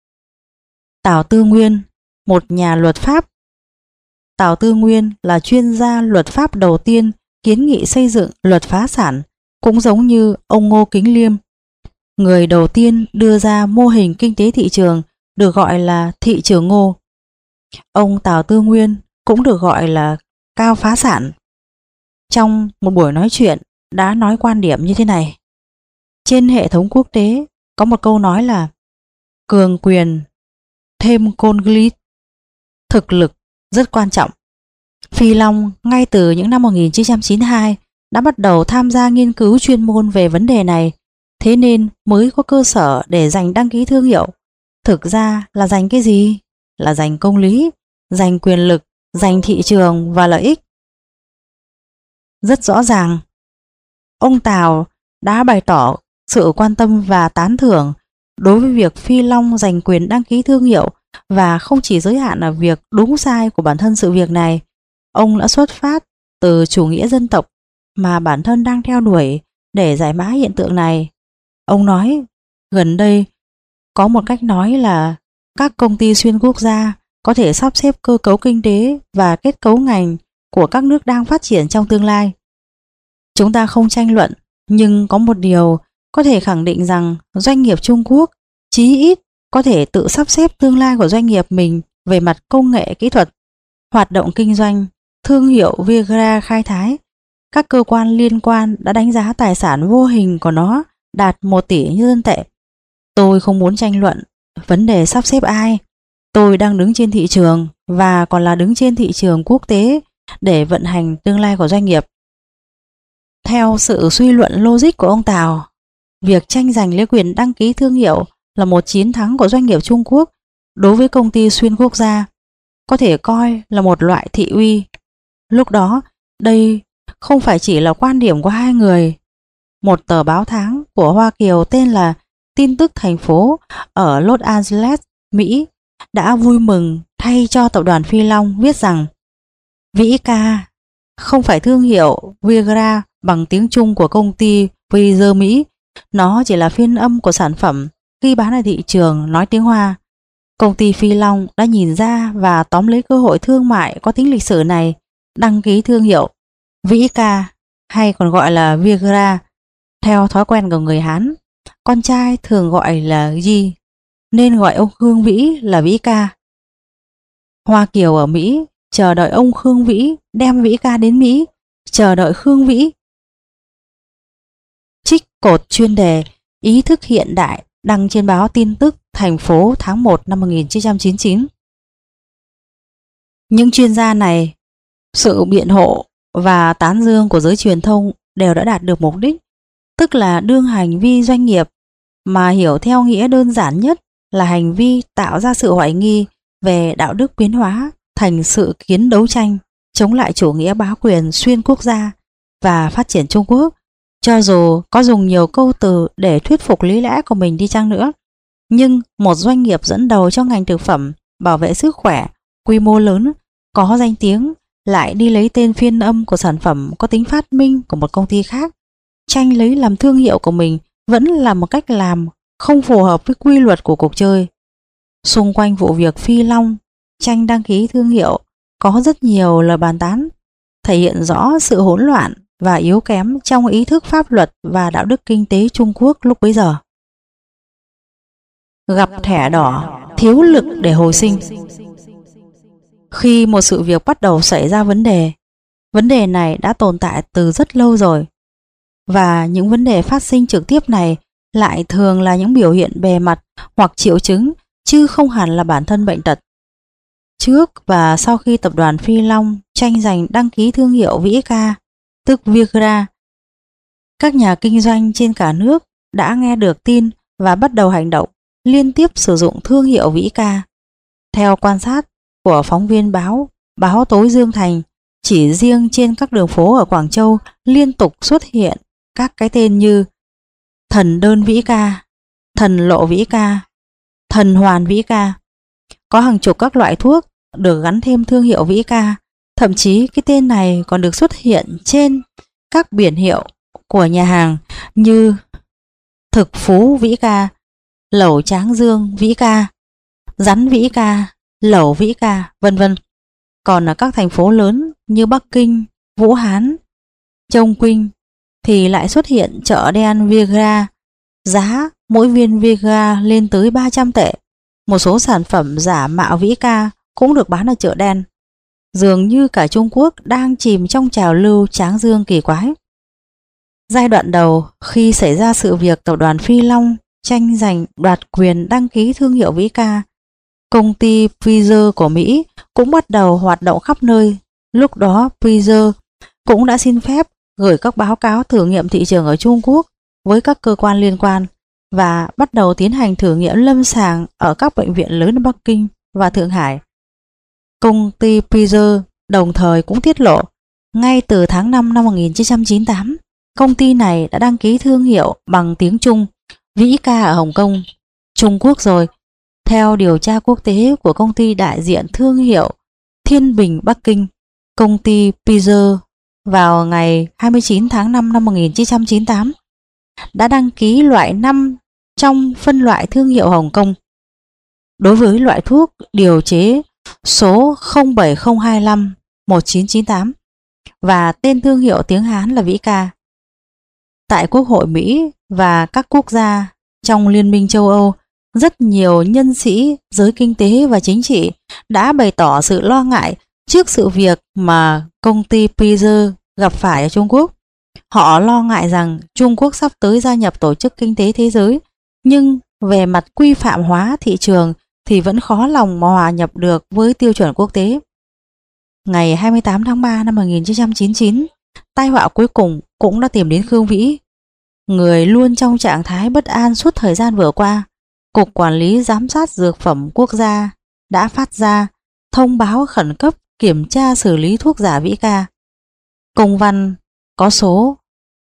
Tào Tư Nguyên, một nhà luật pháp. Tào Tư Nguyên là chuyên gia luật pháp đầu tiên kiến nghị xây dựng luật phá sản, cũng giống như ông Ngô Kính Liêm. Người đầu tiên đưa ra mô hình kinh tế thị trường được gọi là thị trường Ngô. Ông Tào Tư Nguyên cũng được gọi là Cao Phá Sản. Trong một buổi nói chuyện đã nói quan điểm như thế này: trên hệ thống quốc tế có một câu nói là cường quyền thêm côn glit, thực lực rất quan trọng. Phi Long ngay từ những năm 1992 đã bắt đầu tham gia nghiên cứu chuyên môn về vấn đề này, thế nên mới có cơ sở để giành đăng ký thương hiệu. Thực ra là giành cái gì? Là giành công lý, giành quyền lực, giành thị trường và lợi ích. Rất rõ ràng, ông Tào đã bày tỏ sự quan tâm và tán thưởng đối với việc Phi Long giành quyền đăng ký thương hiệu, và không chỉ giới hạn ở việc đúng sai của bản thân sự việc này. Ông đã xuất phát từ chủ nghĩa dân tộc mà bản thân đang theo đuổi để giải mã hiện tượng này. Ông nói, gần đây có một cách nói là các công ty xuyên quốc gia có thể sắp xếp cơ cấu kinh tế và kết cấu ngành của các nước đang phát triển trong tương lai. Chúng ta không tranh luận, nhưng có một điều có thể khẳng định rằng doanh nghiệp Trung Quốc chí ít có thể tự sắp xếp tương lai của doanh nghiệp mình về mặt công nghệ kỹ thuật, hoạt động kinh doanh, thương hiệu Viagra khai thái. Các cơ quan liên quan đã đánh giá tài sản vô hình của nó đạt 1 tỷ nhân dân tệ. Tôi không muốn tranh luận vấn đề sắp xếp ai. Tôi đang đứng trên thị trường và còn là đứng trên thị trường quốc tế để vận hành tương lai của doanh nghiệp. Theo sự suy luận logic của ông Tào, việc tranh giành lấy quyền đăng ký thương hiệu là một chiến thắng của doanh nghiệp Trung Quốc đối với công ty xuyên quốc gia, có thể coi là một loại thị uy. Lúc đó, đây không phải chỉ là quan điểm của hai người. Một tờ báo tháng của Hoa Kiều tên là Tin tức Thành phố ở Los Angeles, Mỹ đã vui mừng thay cho tập đoàn Phi Long viết rằng Vĩ Ca không phải thương hiệu Viagra bằng tiếng Trung của công ty Pfizer Mỹ, nó chỉ là phiên âm của sản phẩm khi bán ở thị trường nói tiếng Hoa. Công ty Phi Long đã nhìn ra và tóm lấy cơ hội thương mại có tính lịch sử này, đăng ký thương hiệu Vĩ Ca, hay còn gọi là Viagra. Theo thói quen của người Hán, con trai thường gọi là Di, nên gọi ông Khương Vĩ là Vĩ Ca. Hoa Kiều ở Mỹ chờ đợi ông Khương Vĩ đem Vĩ Ca đến Mỹ, chờ đợi Khương Vĩ trích cột chuyên đề ý thức hiện đại đăng trên báo Tin tức Thành phố tháng 1 năm 1999. Những chuyên gia này, sự biện hộ và tán dương của giới truyền thông đều đã đạt được mục đích, tức là đưa hành vi doanh nghiệp mà hiểu theo nghĩa đơn giản nhất là hành vi tạo ra sự hoài nghi về đạo đức biến hóa thành sự kiến đấu tranh chống lại chủ nghĩa bá quyền xuyên quốc gia và phát triển Trung Quốc. Cho dù có dùng nhiều câu từ để thuyết phục lý lẽ của mình đi chăng nữa, nhưng một doanh nghiệp dẫn đầu trong ngành thực phẩm bảo vệ sức khỏe quy mô lớn, có danh tiếng, lại đi lấy tên phiên âm của sản phẩm có tính phát minh của một công ty khác, tranh lấy làm thương hiệu của mình, vẫn là một cách làm không phù hợp với quy luật của cuộc chơi. Xung quanh vụ việc Phi Long tranh đăng ký thương hiệu có rất nhiều lời bàn tán, thể hiện rõ sự hỗn loạn và yếu kém trong ý thức pháp luật và đạo đức kinh tế Trung Quốc lúc bấy giờ. Gặp thẻ đỏ, thiếu lực để hồi sinh. Khi một sự việc bắt đầu xảy ra vấn đề này đã tồn tại từ rất lâu rồi. và những vấn đề phát sinh trực tiếp này lại thường là những biểu hiện bề mặt hoặc triệu chứng, chứ không hẳn là bản thân bệnh tật. Trước và sau khi tập đoàn Phi Long tranh giành đăng ký thương hiệu Vĩ Ca, tức Viagra, các nhà kinh doanh trên cả nước đã nghe được tin và bắt đầu hành động liên tiếp sử dụng thương hiệu Vĩ Ca. Theo quan sát của phóng viên báo Tối Dương Thành, chỉ riêng trên các đường phố ở Quảng Châu liên tục xuất hiện các cái tên như Thần Đơn Vĩ Ca, Thần Lộ Vĩ Ca, Thần Hoàn Vĩ Ca. Có hàng chục các loại thuốc được gắn thêm thương hiệu Vĩ Ca, thậm chí cái tên này còn được xuất hiện trên các biển hiệu của nhà hàng như Thực Phú Vĩ Ca, Lẩu Tráng Dương Vĩ Ca, Rắn Vĩ Ca, Lẩu Vĩ Ca, vân vân. Còn ở các thành phố lớn như Bắc Kinh, Vũ Hán, Chongqing Quynh thì lại xuất hiện chợ đen Viagra, giá mỗi viên Viagra lên tới 300 tệ. Một số sản phẩm giả mạo Vĩ Ca cũng được bán ở chợ đen. Dường như cả Trung Quốc đang chìm trong trào lưu tráng dương kỳ quái. Giai đoạn đầu, khi xảy ra sự việc tập đoàn Phi Long tranh giành đoạt quyền đăng ký thương hiệu Vĩ Ca, công ty Pfizer của Mỹ cũng bắt đầu hoạt động khắp nơi. Lúc đó Pfizer cũng đã xin phép gửi các báo cáo thử nghiệm thị trường ở Trung Quốc với các cơ quan liên quan và bắt đầu tiến hành thử nghiệm lâm sàng ở các bệnh viện lớn ở Bắc Kinh và Thượng Hải. Công ty Pfizer đồng thời cũng tiết lộ ngay từ tháng 5 năm 1998, công ty này đã đăng ký thương hiệu bằng tiếng Trung Vĩ Ca ở Hồng Kông, Trung Quốc rồi. Theo điều tra quốc tế của công ty đại diện thương hiệu Thiên Bình Bắc Kinh, công ty Pfizer vào ngày 29 tháng 5 năm 1998 đã đăng ký loại 5 trong phân loại thương hiệu Hồng Kông. Đối với loại thuốc điều chế số 07025 1998 và tên thương hiệu tiếng Hán là Vĩ Ca. Tại Quốc hội Mỹ và các quốc gia trong Liên minh châu Âu, rất nhiều nhân sĩ giới kinh tế và chính trị đã bày tỏ sự lo ngại trước sự việc mà công ty Pfizer gặp phải ở Trung Quốc. Họ lo ngại rằng Trung Quốc sắp tới gia nhập Tổ chức Kinh tế Thế giới, nhưng về mặt quy phạm hóa thị trường thì vẫn khó lòng mà hòa nhập được với tiêu chuẩn quốc tế. Ngày 28 tháng 3 năm 1999, tai họa cuối cùng cũng đã tìm đến Khương Vĩ. Người luôn trong trạng thái bất an suốt thời gian vừa qua, Cục Quản lý Giám sát Dược phẩm Quốc gia đã phát ra thông báo khẩn cấp kiểm tra xử lý thuốc giả Vĩ Ca. Công văn có số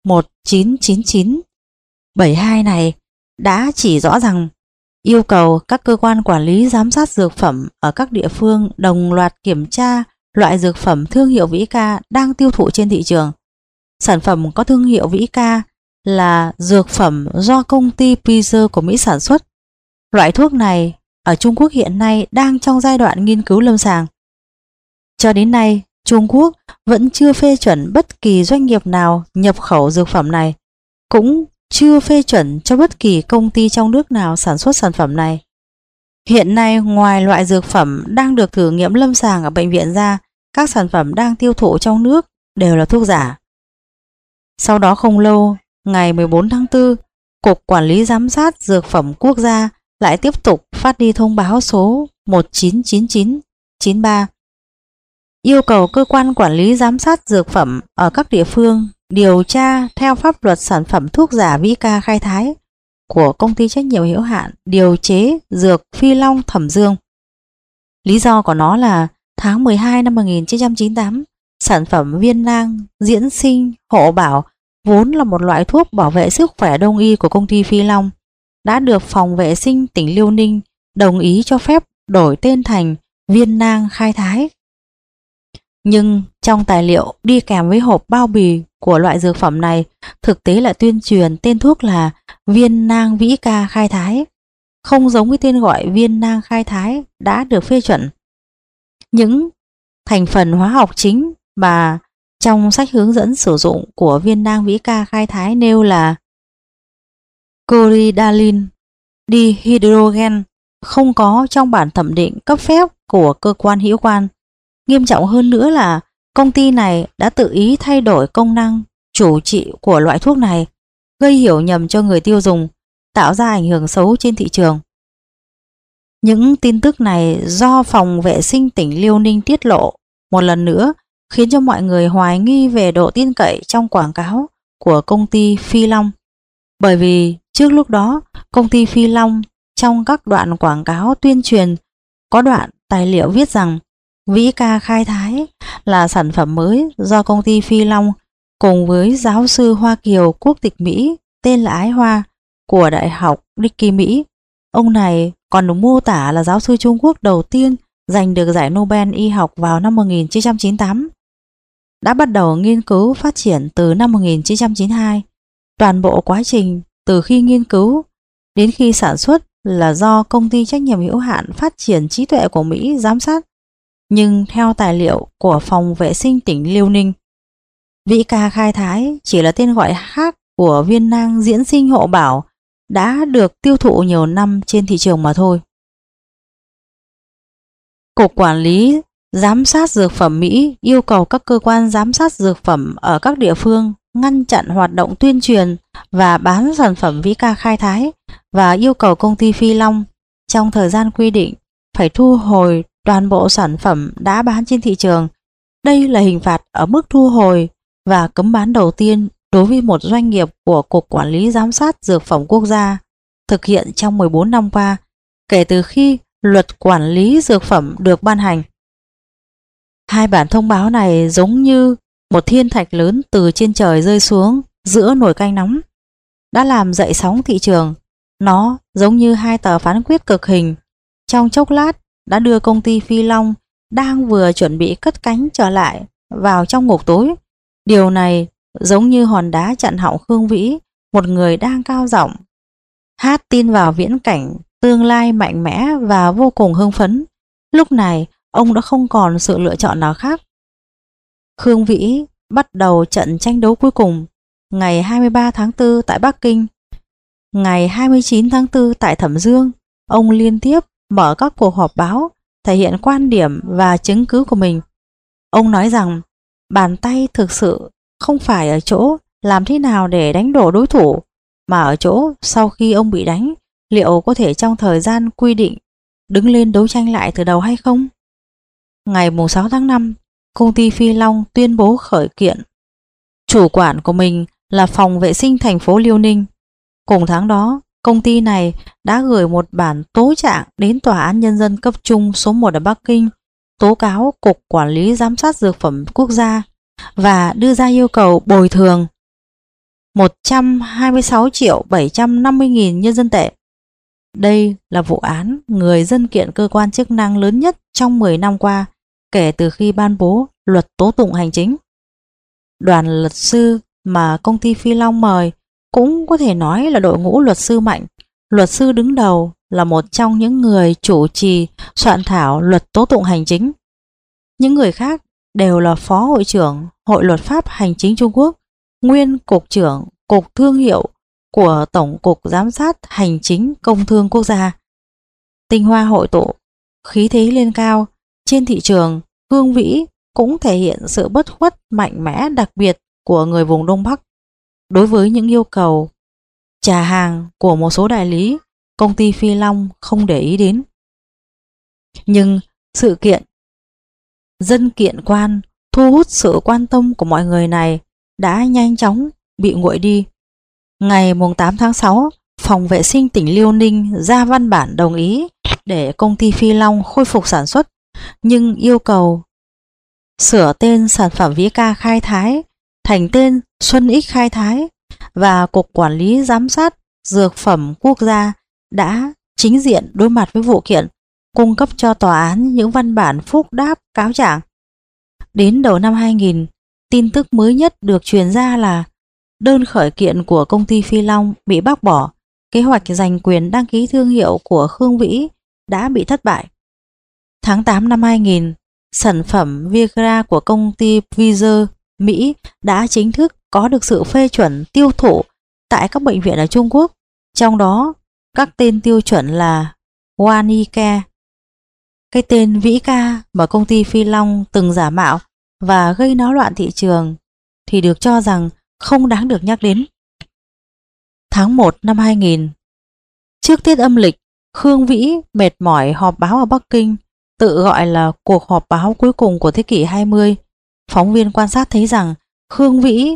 199972 này đã chỉ rõ rằng yêu cầu các cơ quan quản lý giám sát dược phẩm ở các địa phương đồng loạt kiểm tra loại dược phẩm thương hiệu Vĩ Ca đang tiêu thụ trên thị trường. Sản phẩm có thương hiệu Vĩ Ca là dược phẩm do công ty Pfizer của Mỹ sản xuất. Loại thuốc này ở Trung Quốc hiện nay đang trong giai đoạn nghiên cứu lâm sàng. Cho đến nay, Trung Quốc vẫn chưa phê chuẩn bất kỳ doanh nghiệp nào nhập khẩu dược phẩm này, cũng chưa phê chuẩn cho bất kỳ công ty trong nước nào sản xuất sản phẩm này. Hiện nay, ngoài loại dược phẩm đang được thử nghiệm lâm sàng ở bệnh viện ra, các sản phẩm đang tiêu thụ trong nước đều là thuốc giả. Sau đó không lâu, ngày 14 tháng 4, Cục Quản lý Giám sát Dược phẩm Quốc gia lại tiếp tục phát đi thông báo số 199993 yêu cầu cơ quan quản lý giám sát dược phẩm ở các địa phương điều tra theo pháp luật sản phẩm thuốc giả Vĩ Ca khai thái của công ty trách nhiệm hữu hạn điều chế dược Phi Long Thẩm Dương. Lý do của nó là tháng 12 năm 1998, sản phẩm viên nang diễn sinh hộ bảo vốn là một loại thuốc bảo vệ sức khỏe đông y của công ty Phi Long đã được Phòng Vệ sinh tỉnh Liêu Ninh đồng ý cho phép đổi tên thành viên nang khai thái. Nhưng trong tài liệu đi kèm với hộp bao bì của loại dược phẩm này thực tế là tuyên truyền tên thuốc là viên nang Vĩ Ca khai thái, không giống với tên gọi viên nang khai thái đã được phê chuẩn. Những thành phần hóa học chính mà trong sách hướng dẫn sử dụng của viên nang Vĩ Ca khai thái nêu là Coridalin dihydrogen, không có trong bản thẩm định cấp phép của cơ quan hữu quan. Nghiêm trọng hơn nữa là công ty này đã tự ý thay đổi công năng chủ trị của loại thuốc này, gây hiểu nhầm cho người tiêu dùng, tạo ra ảnh hưởng xấu trên thị trường. Những tin tức này do Phòng Vệ sinh tỉnh Liêu Ninh tiết lộ một lần nữa khiến cho mọi người hoài nghi về độ tin cậy trong quảng cáo của công ty Phi Long. Bởi vì trước lúc đó, công ty Phi Long trong các đoạn quảng cáo tuyên truyền có đoạn tài liệu viết rằng Vĩ Ca Khai Thái là sản phẩm mới do công ty Phi Long cùng với giáo sư Hoa Kiều quốc tịch Mỹ tên là Ái Hoa của Đại học Dickey Mỹ. Ông này còn được mô tả là giáo sư Trung Quốc đầu tiên giành được giải Nobel y học vào năm 1998. Đã bắt đầu nghiên cứu phát triển từ năm 1992. Toàn bộ quá trình từ khi nghiên cứu đến khi sản xuất là do công ty trách nhiệm hữu hạn phát triển trí tuệ của Mỹ giám sát. Nhưng theo tài liệu của Phòng Vệ sinh tỉnh Liêu Ninh, Vĩ Ca Khai Thái chỉ là tên gọi khác của viên nang diễn sinh hộ bảo đã được tiêu thụ nhiều năm trên thị trường mà thôi. Cục Quản lý Giám sát Dược phẩm Mỹ yêu cầu các cơ quan giám sát dược phẩm ở các địa phương ngăn chặn hoạt động tuyên truyền và bán sản phẩm Vĩ Ca Khai Thái và yêu cầu công ty Phi Long trong thời gian quy định phải thu hồi toàn bộ sản phẩm đã bán trên thị trường. Đây là hình phạt ở mức thu hồi và cấm bán đầu tiên đối với một doanh nghiệp của Cục Quản lý Giám sát Dược phẩm Quốc gia thực hiện trong 14 năm qua kể từ khi Luật Quản lý Dược phẩm được ban hành. Hai bản thông báo này giống như một thiên thạch lớn từ trên trời rơi xuống giữa nồi canh nóng, đã làm dậy sóng thị trường. Nó giống như hai tờ phán quyết cực hình, trong chốc lát đã đưa công ty Phi Long đang vừa chuẩn bị cất cánh trở lại vào trong ngục tối. Điều này giống như hòn đá chặn họng Khương Vĩ, một người đang cao giọng hát tin vào viễn cảnh tương lai mạnh mẽ và vô cùng hưng phấn. Lúc này ông đã không còn sự lựa chọn nào khác. Khương Vĩ bắt đầu trận tranh đấu cuối cùng ngày 23 tháng 4 tại Bắc Kinh. Ngày 29 tháng 4 tại Thẩm Dương, ông liên tiếp mở các cuộc họp báo thể hiện quan điểm và chứng cứ của mình. Ông nói rằng bàn tay thực sự không phải ở chỗ làm thế nào để đánh đổ đối thủ, mà ở chỗ sau khi ông bị đánh, liệu có thể trong thời gian quy định đứng lên đấu tranh lại từ đầu hay không. Ngày 6 tháng 5, công ty Phi Long tuyên bố khởi kiện. Chủ quản của mình là Phòng Vệ sinh thành phố Liêu Ninh. Cùng tháng đó, công ty này đã gửi một bản tố trạng đến Tòa án Nhân dân cấp trung số 1 ở Bắc Kinh, tố cáo Cục Quản lý Giám sát Dược phẩm Quốc gia và đưa ra yêu cầu bồi thường 126.750.000 nhân dân tệ. Đây là vụ án người dân kiện cơ quan chức năng lớn nhất trong 10 năm qua kể từ khi ban bố luật tố tụng hành chính. Đoàn luật sư mà công ty Phi Long mời cũng có thể nói là đội ngũ luật sư mạnh. Luật sư đứng đầu là một trong những người chủ trì soạn thảo luật tố tụng hành chính. Những người khác đều là Phó Hội trưởng Hội Luật pháp Hành chính Trung Quốc, nguyên Cục trưởng Cục Thương hiệu của Tổng cục Giám sát Hành chính Công thương Quốc gia. Tinh hoa hội tụ, khí thế lên cao, trên thị trường, Khương Vĩ cũng thể hiện sự bất khuất mạnh mẽ đặc biệt của người vùng Đông Bắc. Đối với những yêu cầu trả hàng của một số đại lý, công ty Phi Long không để ý đến. Nhưng sự kiện dân kiện quan thu hút sự quan tâm của mọi người này đã nhanh chóng bị nguội đi. Ngày 8 tháng 6, Phòng Vệ sinh tỉnh Liêu Ninh ra văn bản đồng ý để công ty Phi Long khôi phục sản xuất, nhưng yêu cầu sửa tên sản phẩm Vĩ Ca Khai Thái thành tên Xuân Ích Khai Thái, và Cục Quản lý Giám sát Dược phẩm Quốc gia đã chính diện đối mặt với vụ kiện, cung cấp cho tòa án những văn bản phúc đáp cáo trạng. Đến đầu năm 2000, tin tức mới nhất được truyền ra là đơn khởi kiện của công ty Phi Long bị bác bỏ, kế hoạch giành quyền đăng ký thương hiệu của Khương Vĩ đã bị thất bại. Tháng 8 năm 2000, sản phẩm Viagra của công ty Pfizer Mỹ đã chính thức có được sự phê chuẩn tiêu thụ tại các bệnh viện ở Trung Quốc, trong đó các tên tiêu chuẩn là Wanicare. Cái tên Vĩ Ca mà công ty Phi Long từng giả mạo và gây náo loạn thị trường thì được cho rằng không đáng được nhắc đến. Tháng 1 năm 2000, trước Tết âm lịch, Khương Vĩ mệt mỏi họp báo ở Bắc Kinh, tự gọi là cuộc họp báo cuối cùng của thế kỷ 20. Phóng viên quan sát thấy rằng Khương Vĩ,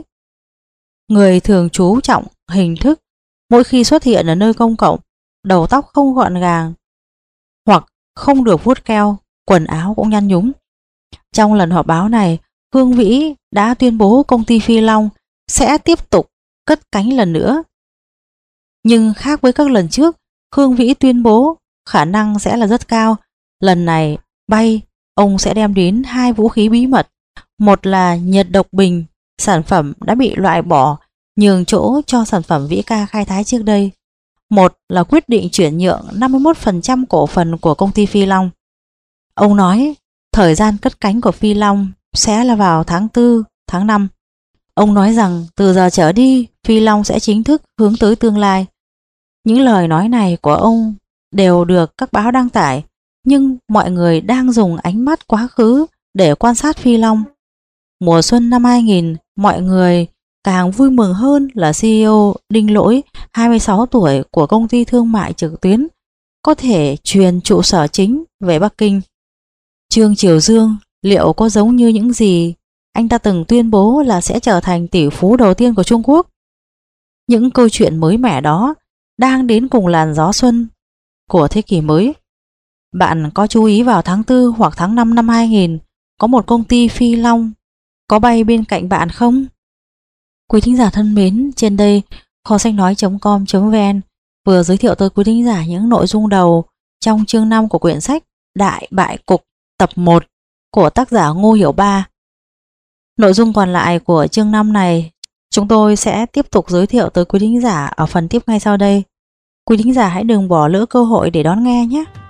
người thường chú trọng hình thức, mỗi khi xuất hiện ở nơi công cộng, đầu tóc không gọn gàng hoặc không được vuốt keo, quần áo cũng nhăn nhúm. Trong lần họp báo này, Khương Vĩ đã tuyên bố công ty Phi Long sẽ tiếp tục cất cánh lần nữa. Nhưng khác với các lần trước, Khương Vĩ tuyên bố khả năng sẽ là rất cao. Lần này bay, ông sẽ đem đến 2 vũ khí bí mật. Một là nhiệt độc bình, sản phẩm đã bị loại bỏ, nhường chỗ cho sản phẩm Vĩ Ca khai thái trước đây. Một là quyết định chuyển nhượng 51% cổ phần của công ty Phi Long. Ông nói thời gian cất cánh của Phi Long sẽ là vào tháng 4, tháng 5. Ông nói rằng từ giờ trở đi, Phi Long sẽ chính thức hướng tới tương lai. Những lời nói này của ông đều được các báo đăng tải, nhưng mọi người đang dùng ánh mắt quá khứ để quan sát Phi Long. Mùa xuân năm 2000, mọi người càng vui mừng hơn là CEO Đinh Lỗi, 26 tuổi của công ty thương mại trực tuyến, có thể truyền trụ sở chính về Bắc Kinh. Trương Triều Dương liệu có giống như những gì anh ta từng tuyên bố là sẽ trở thành tỷ phú đầu tiên của Trung Quốc? Những câu chuyện mới mẻ đó đang đến cùng làn gió xuân của thế kỷ mới. Bạn có chú ý vào tháng 4 hoặc tháng 5 năm 2000 có một công ty Phi Long có bay bên cạnh bạn không? Quý thính giả thân mến, trên đây kho sách nói.com.vn vừa giới thiệu tới quý thính giả những nội dung đầu trong chương 5 của quyển sách Đại Bại Cục tập 1 của tác giả Ngô Hiểu Ba. Nội dung còn lại của chương 5 này chúng tôi sẽ tiếp tục giới thiệu tới quý thính giả ở phần tiếp ngay sau đây. Quý thính giả hãy đừng bỏ lỡ cơ hội để đón nghe nhé.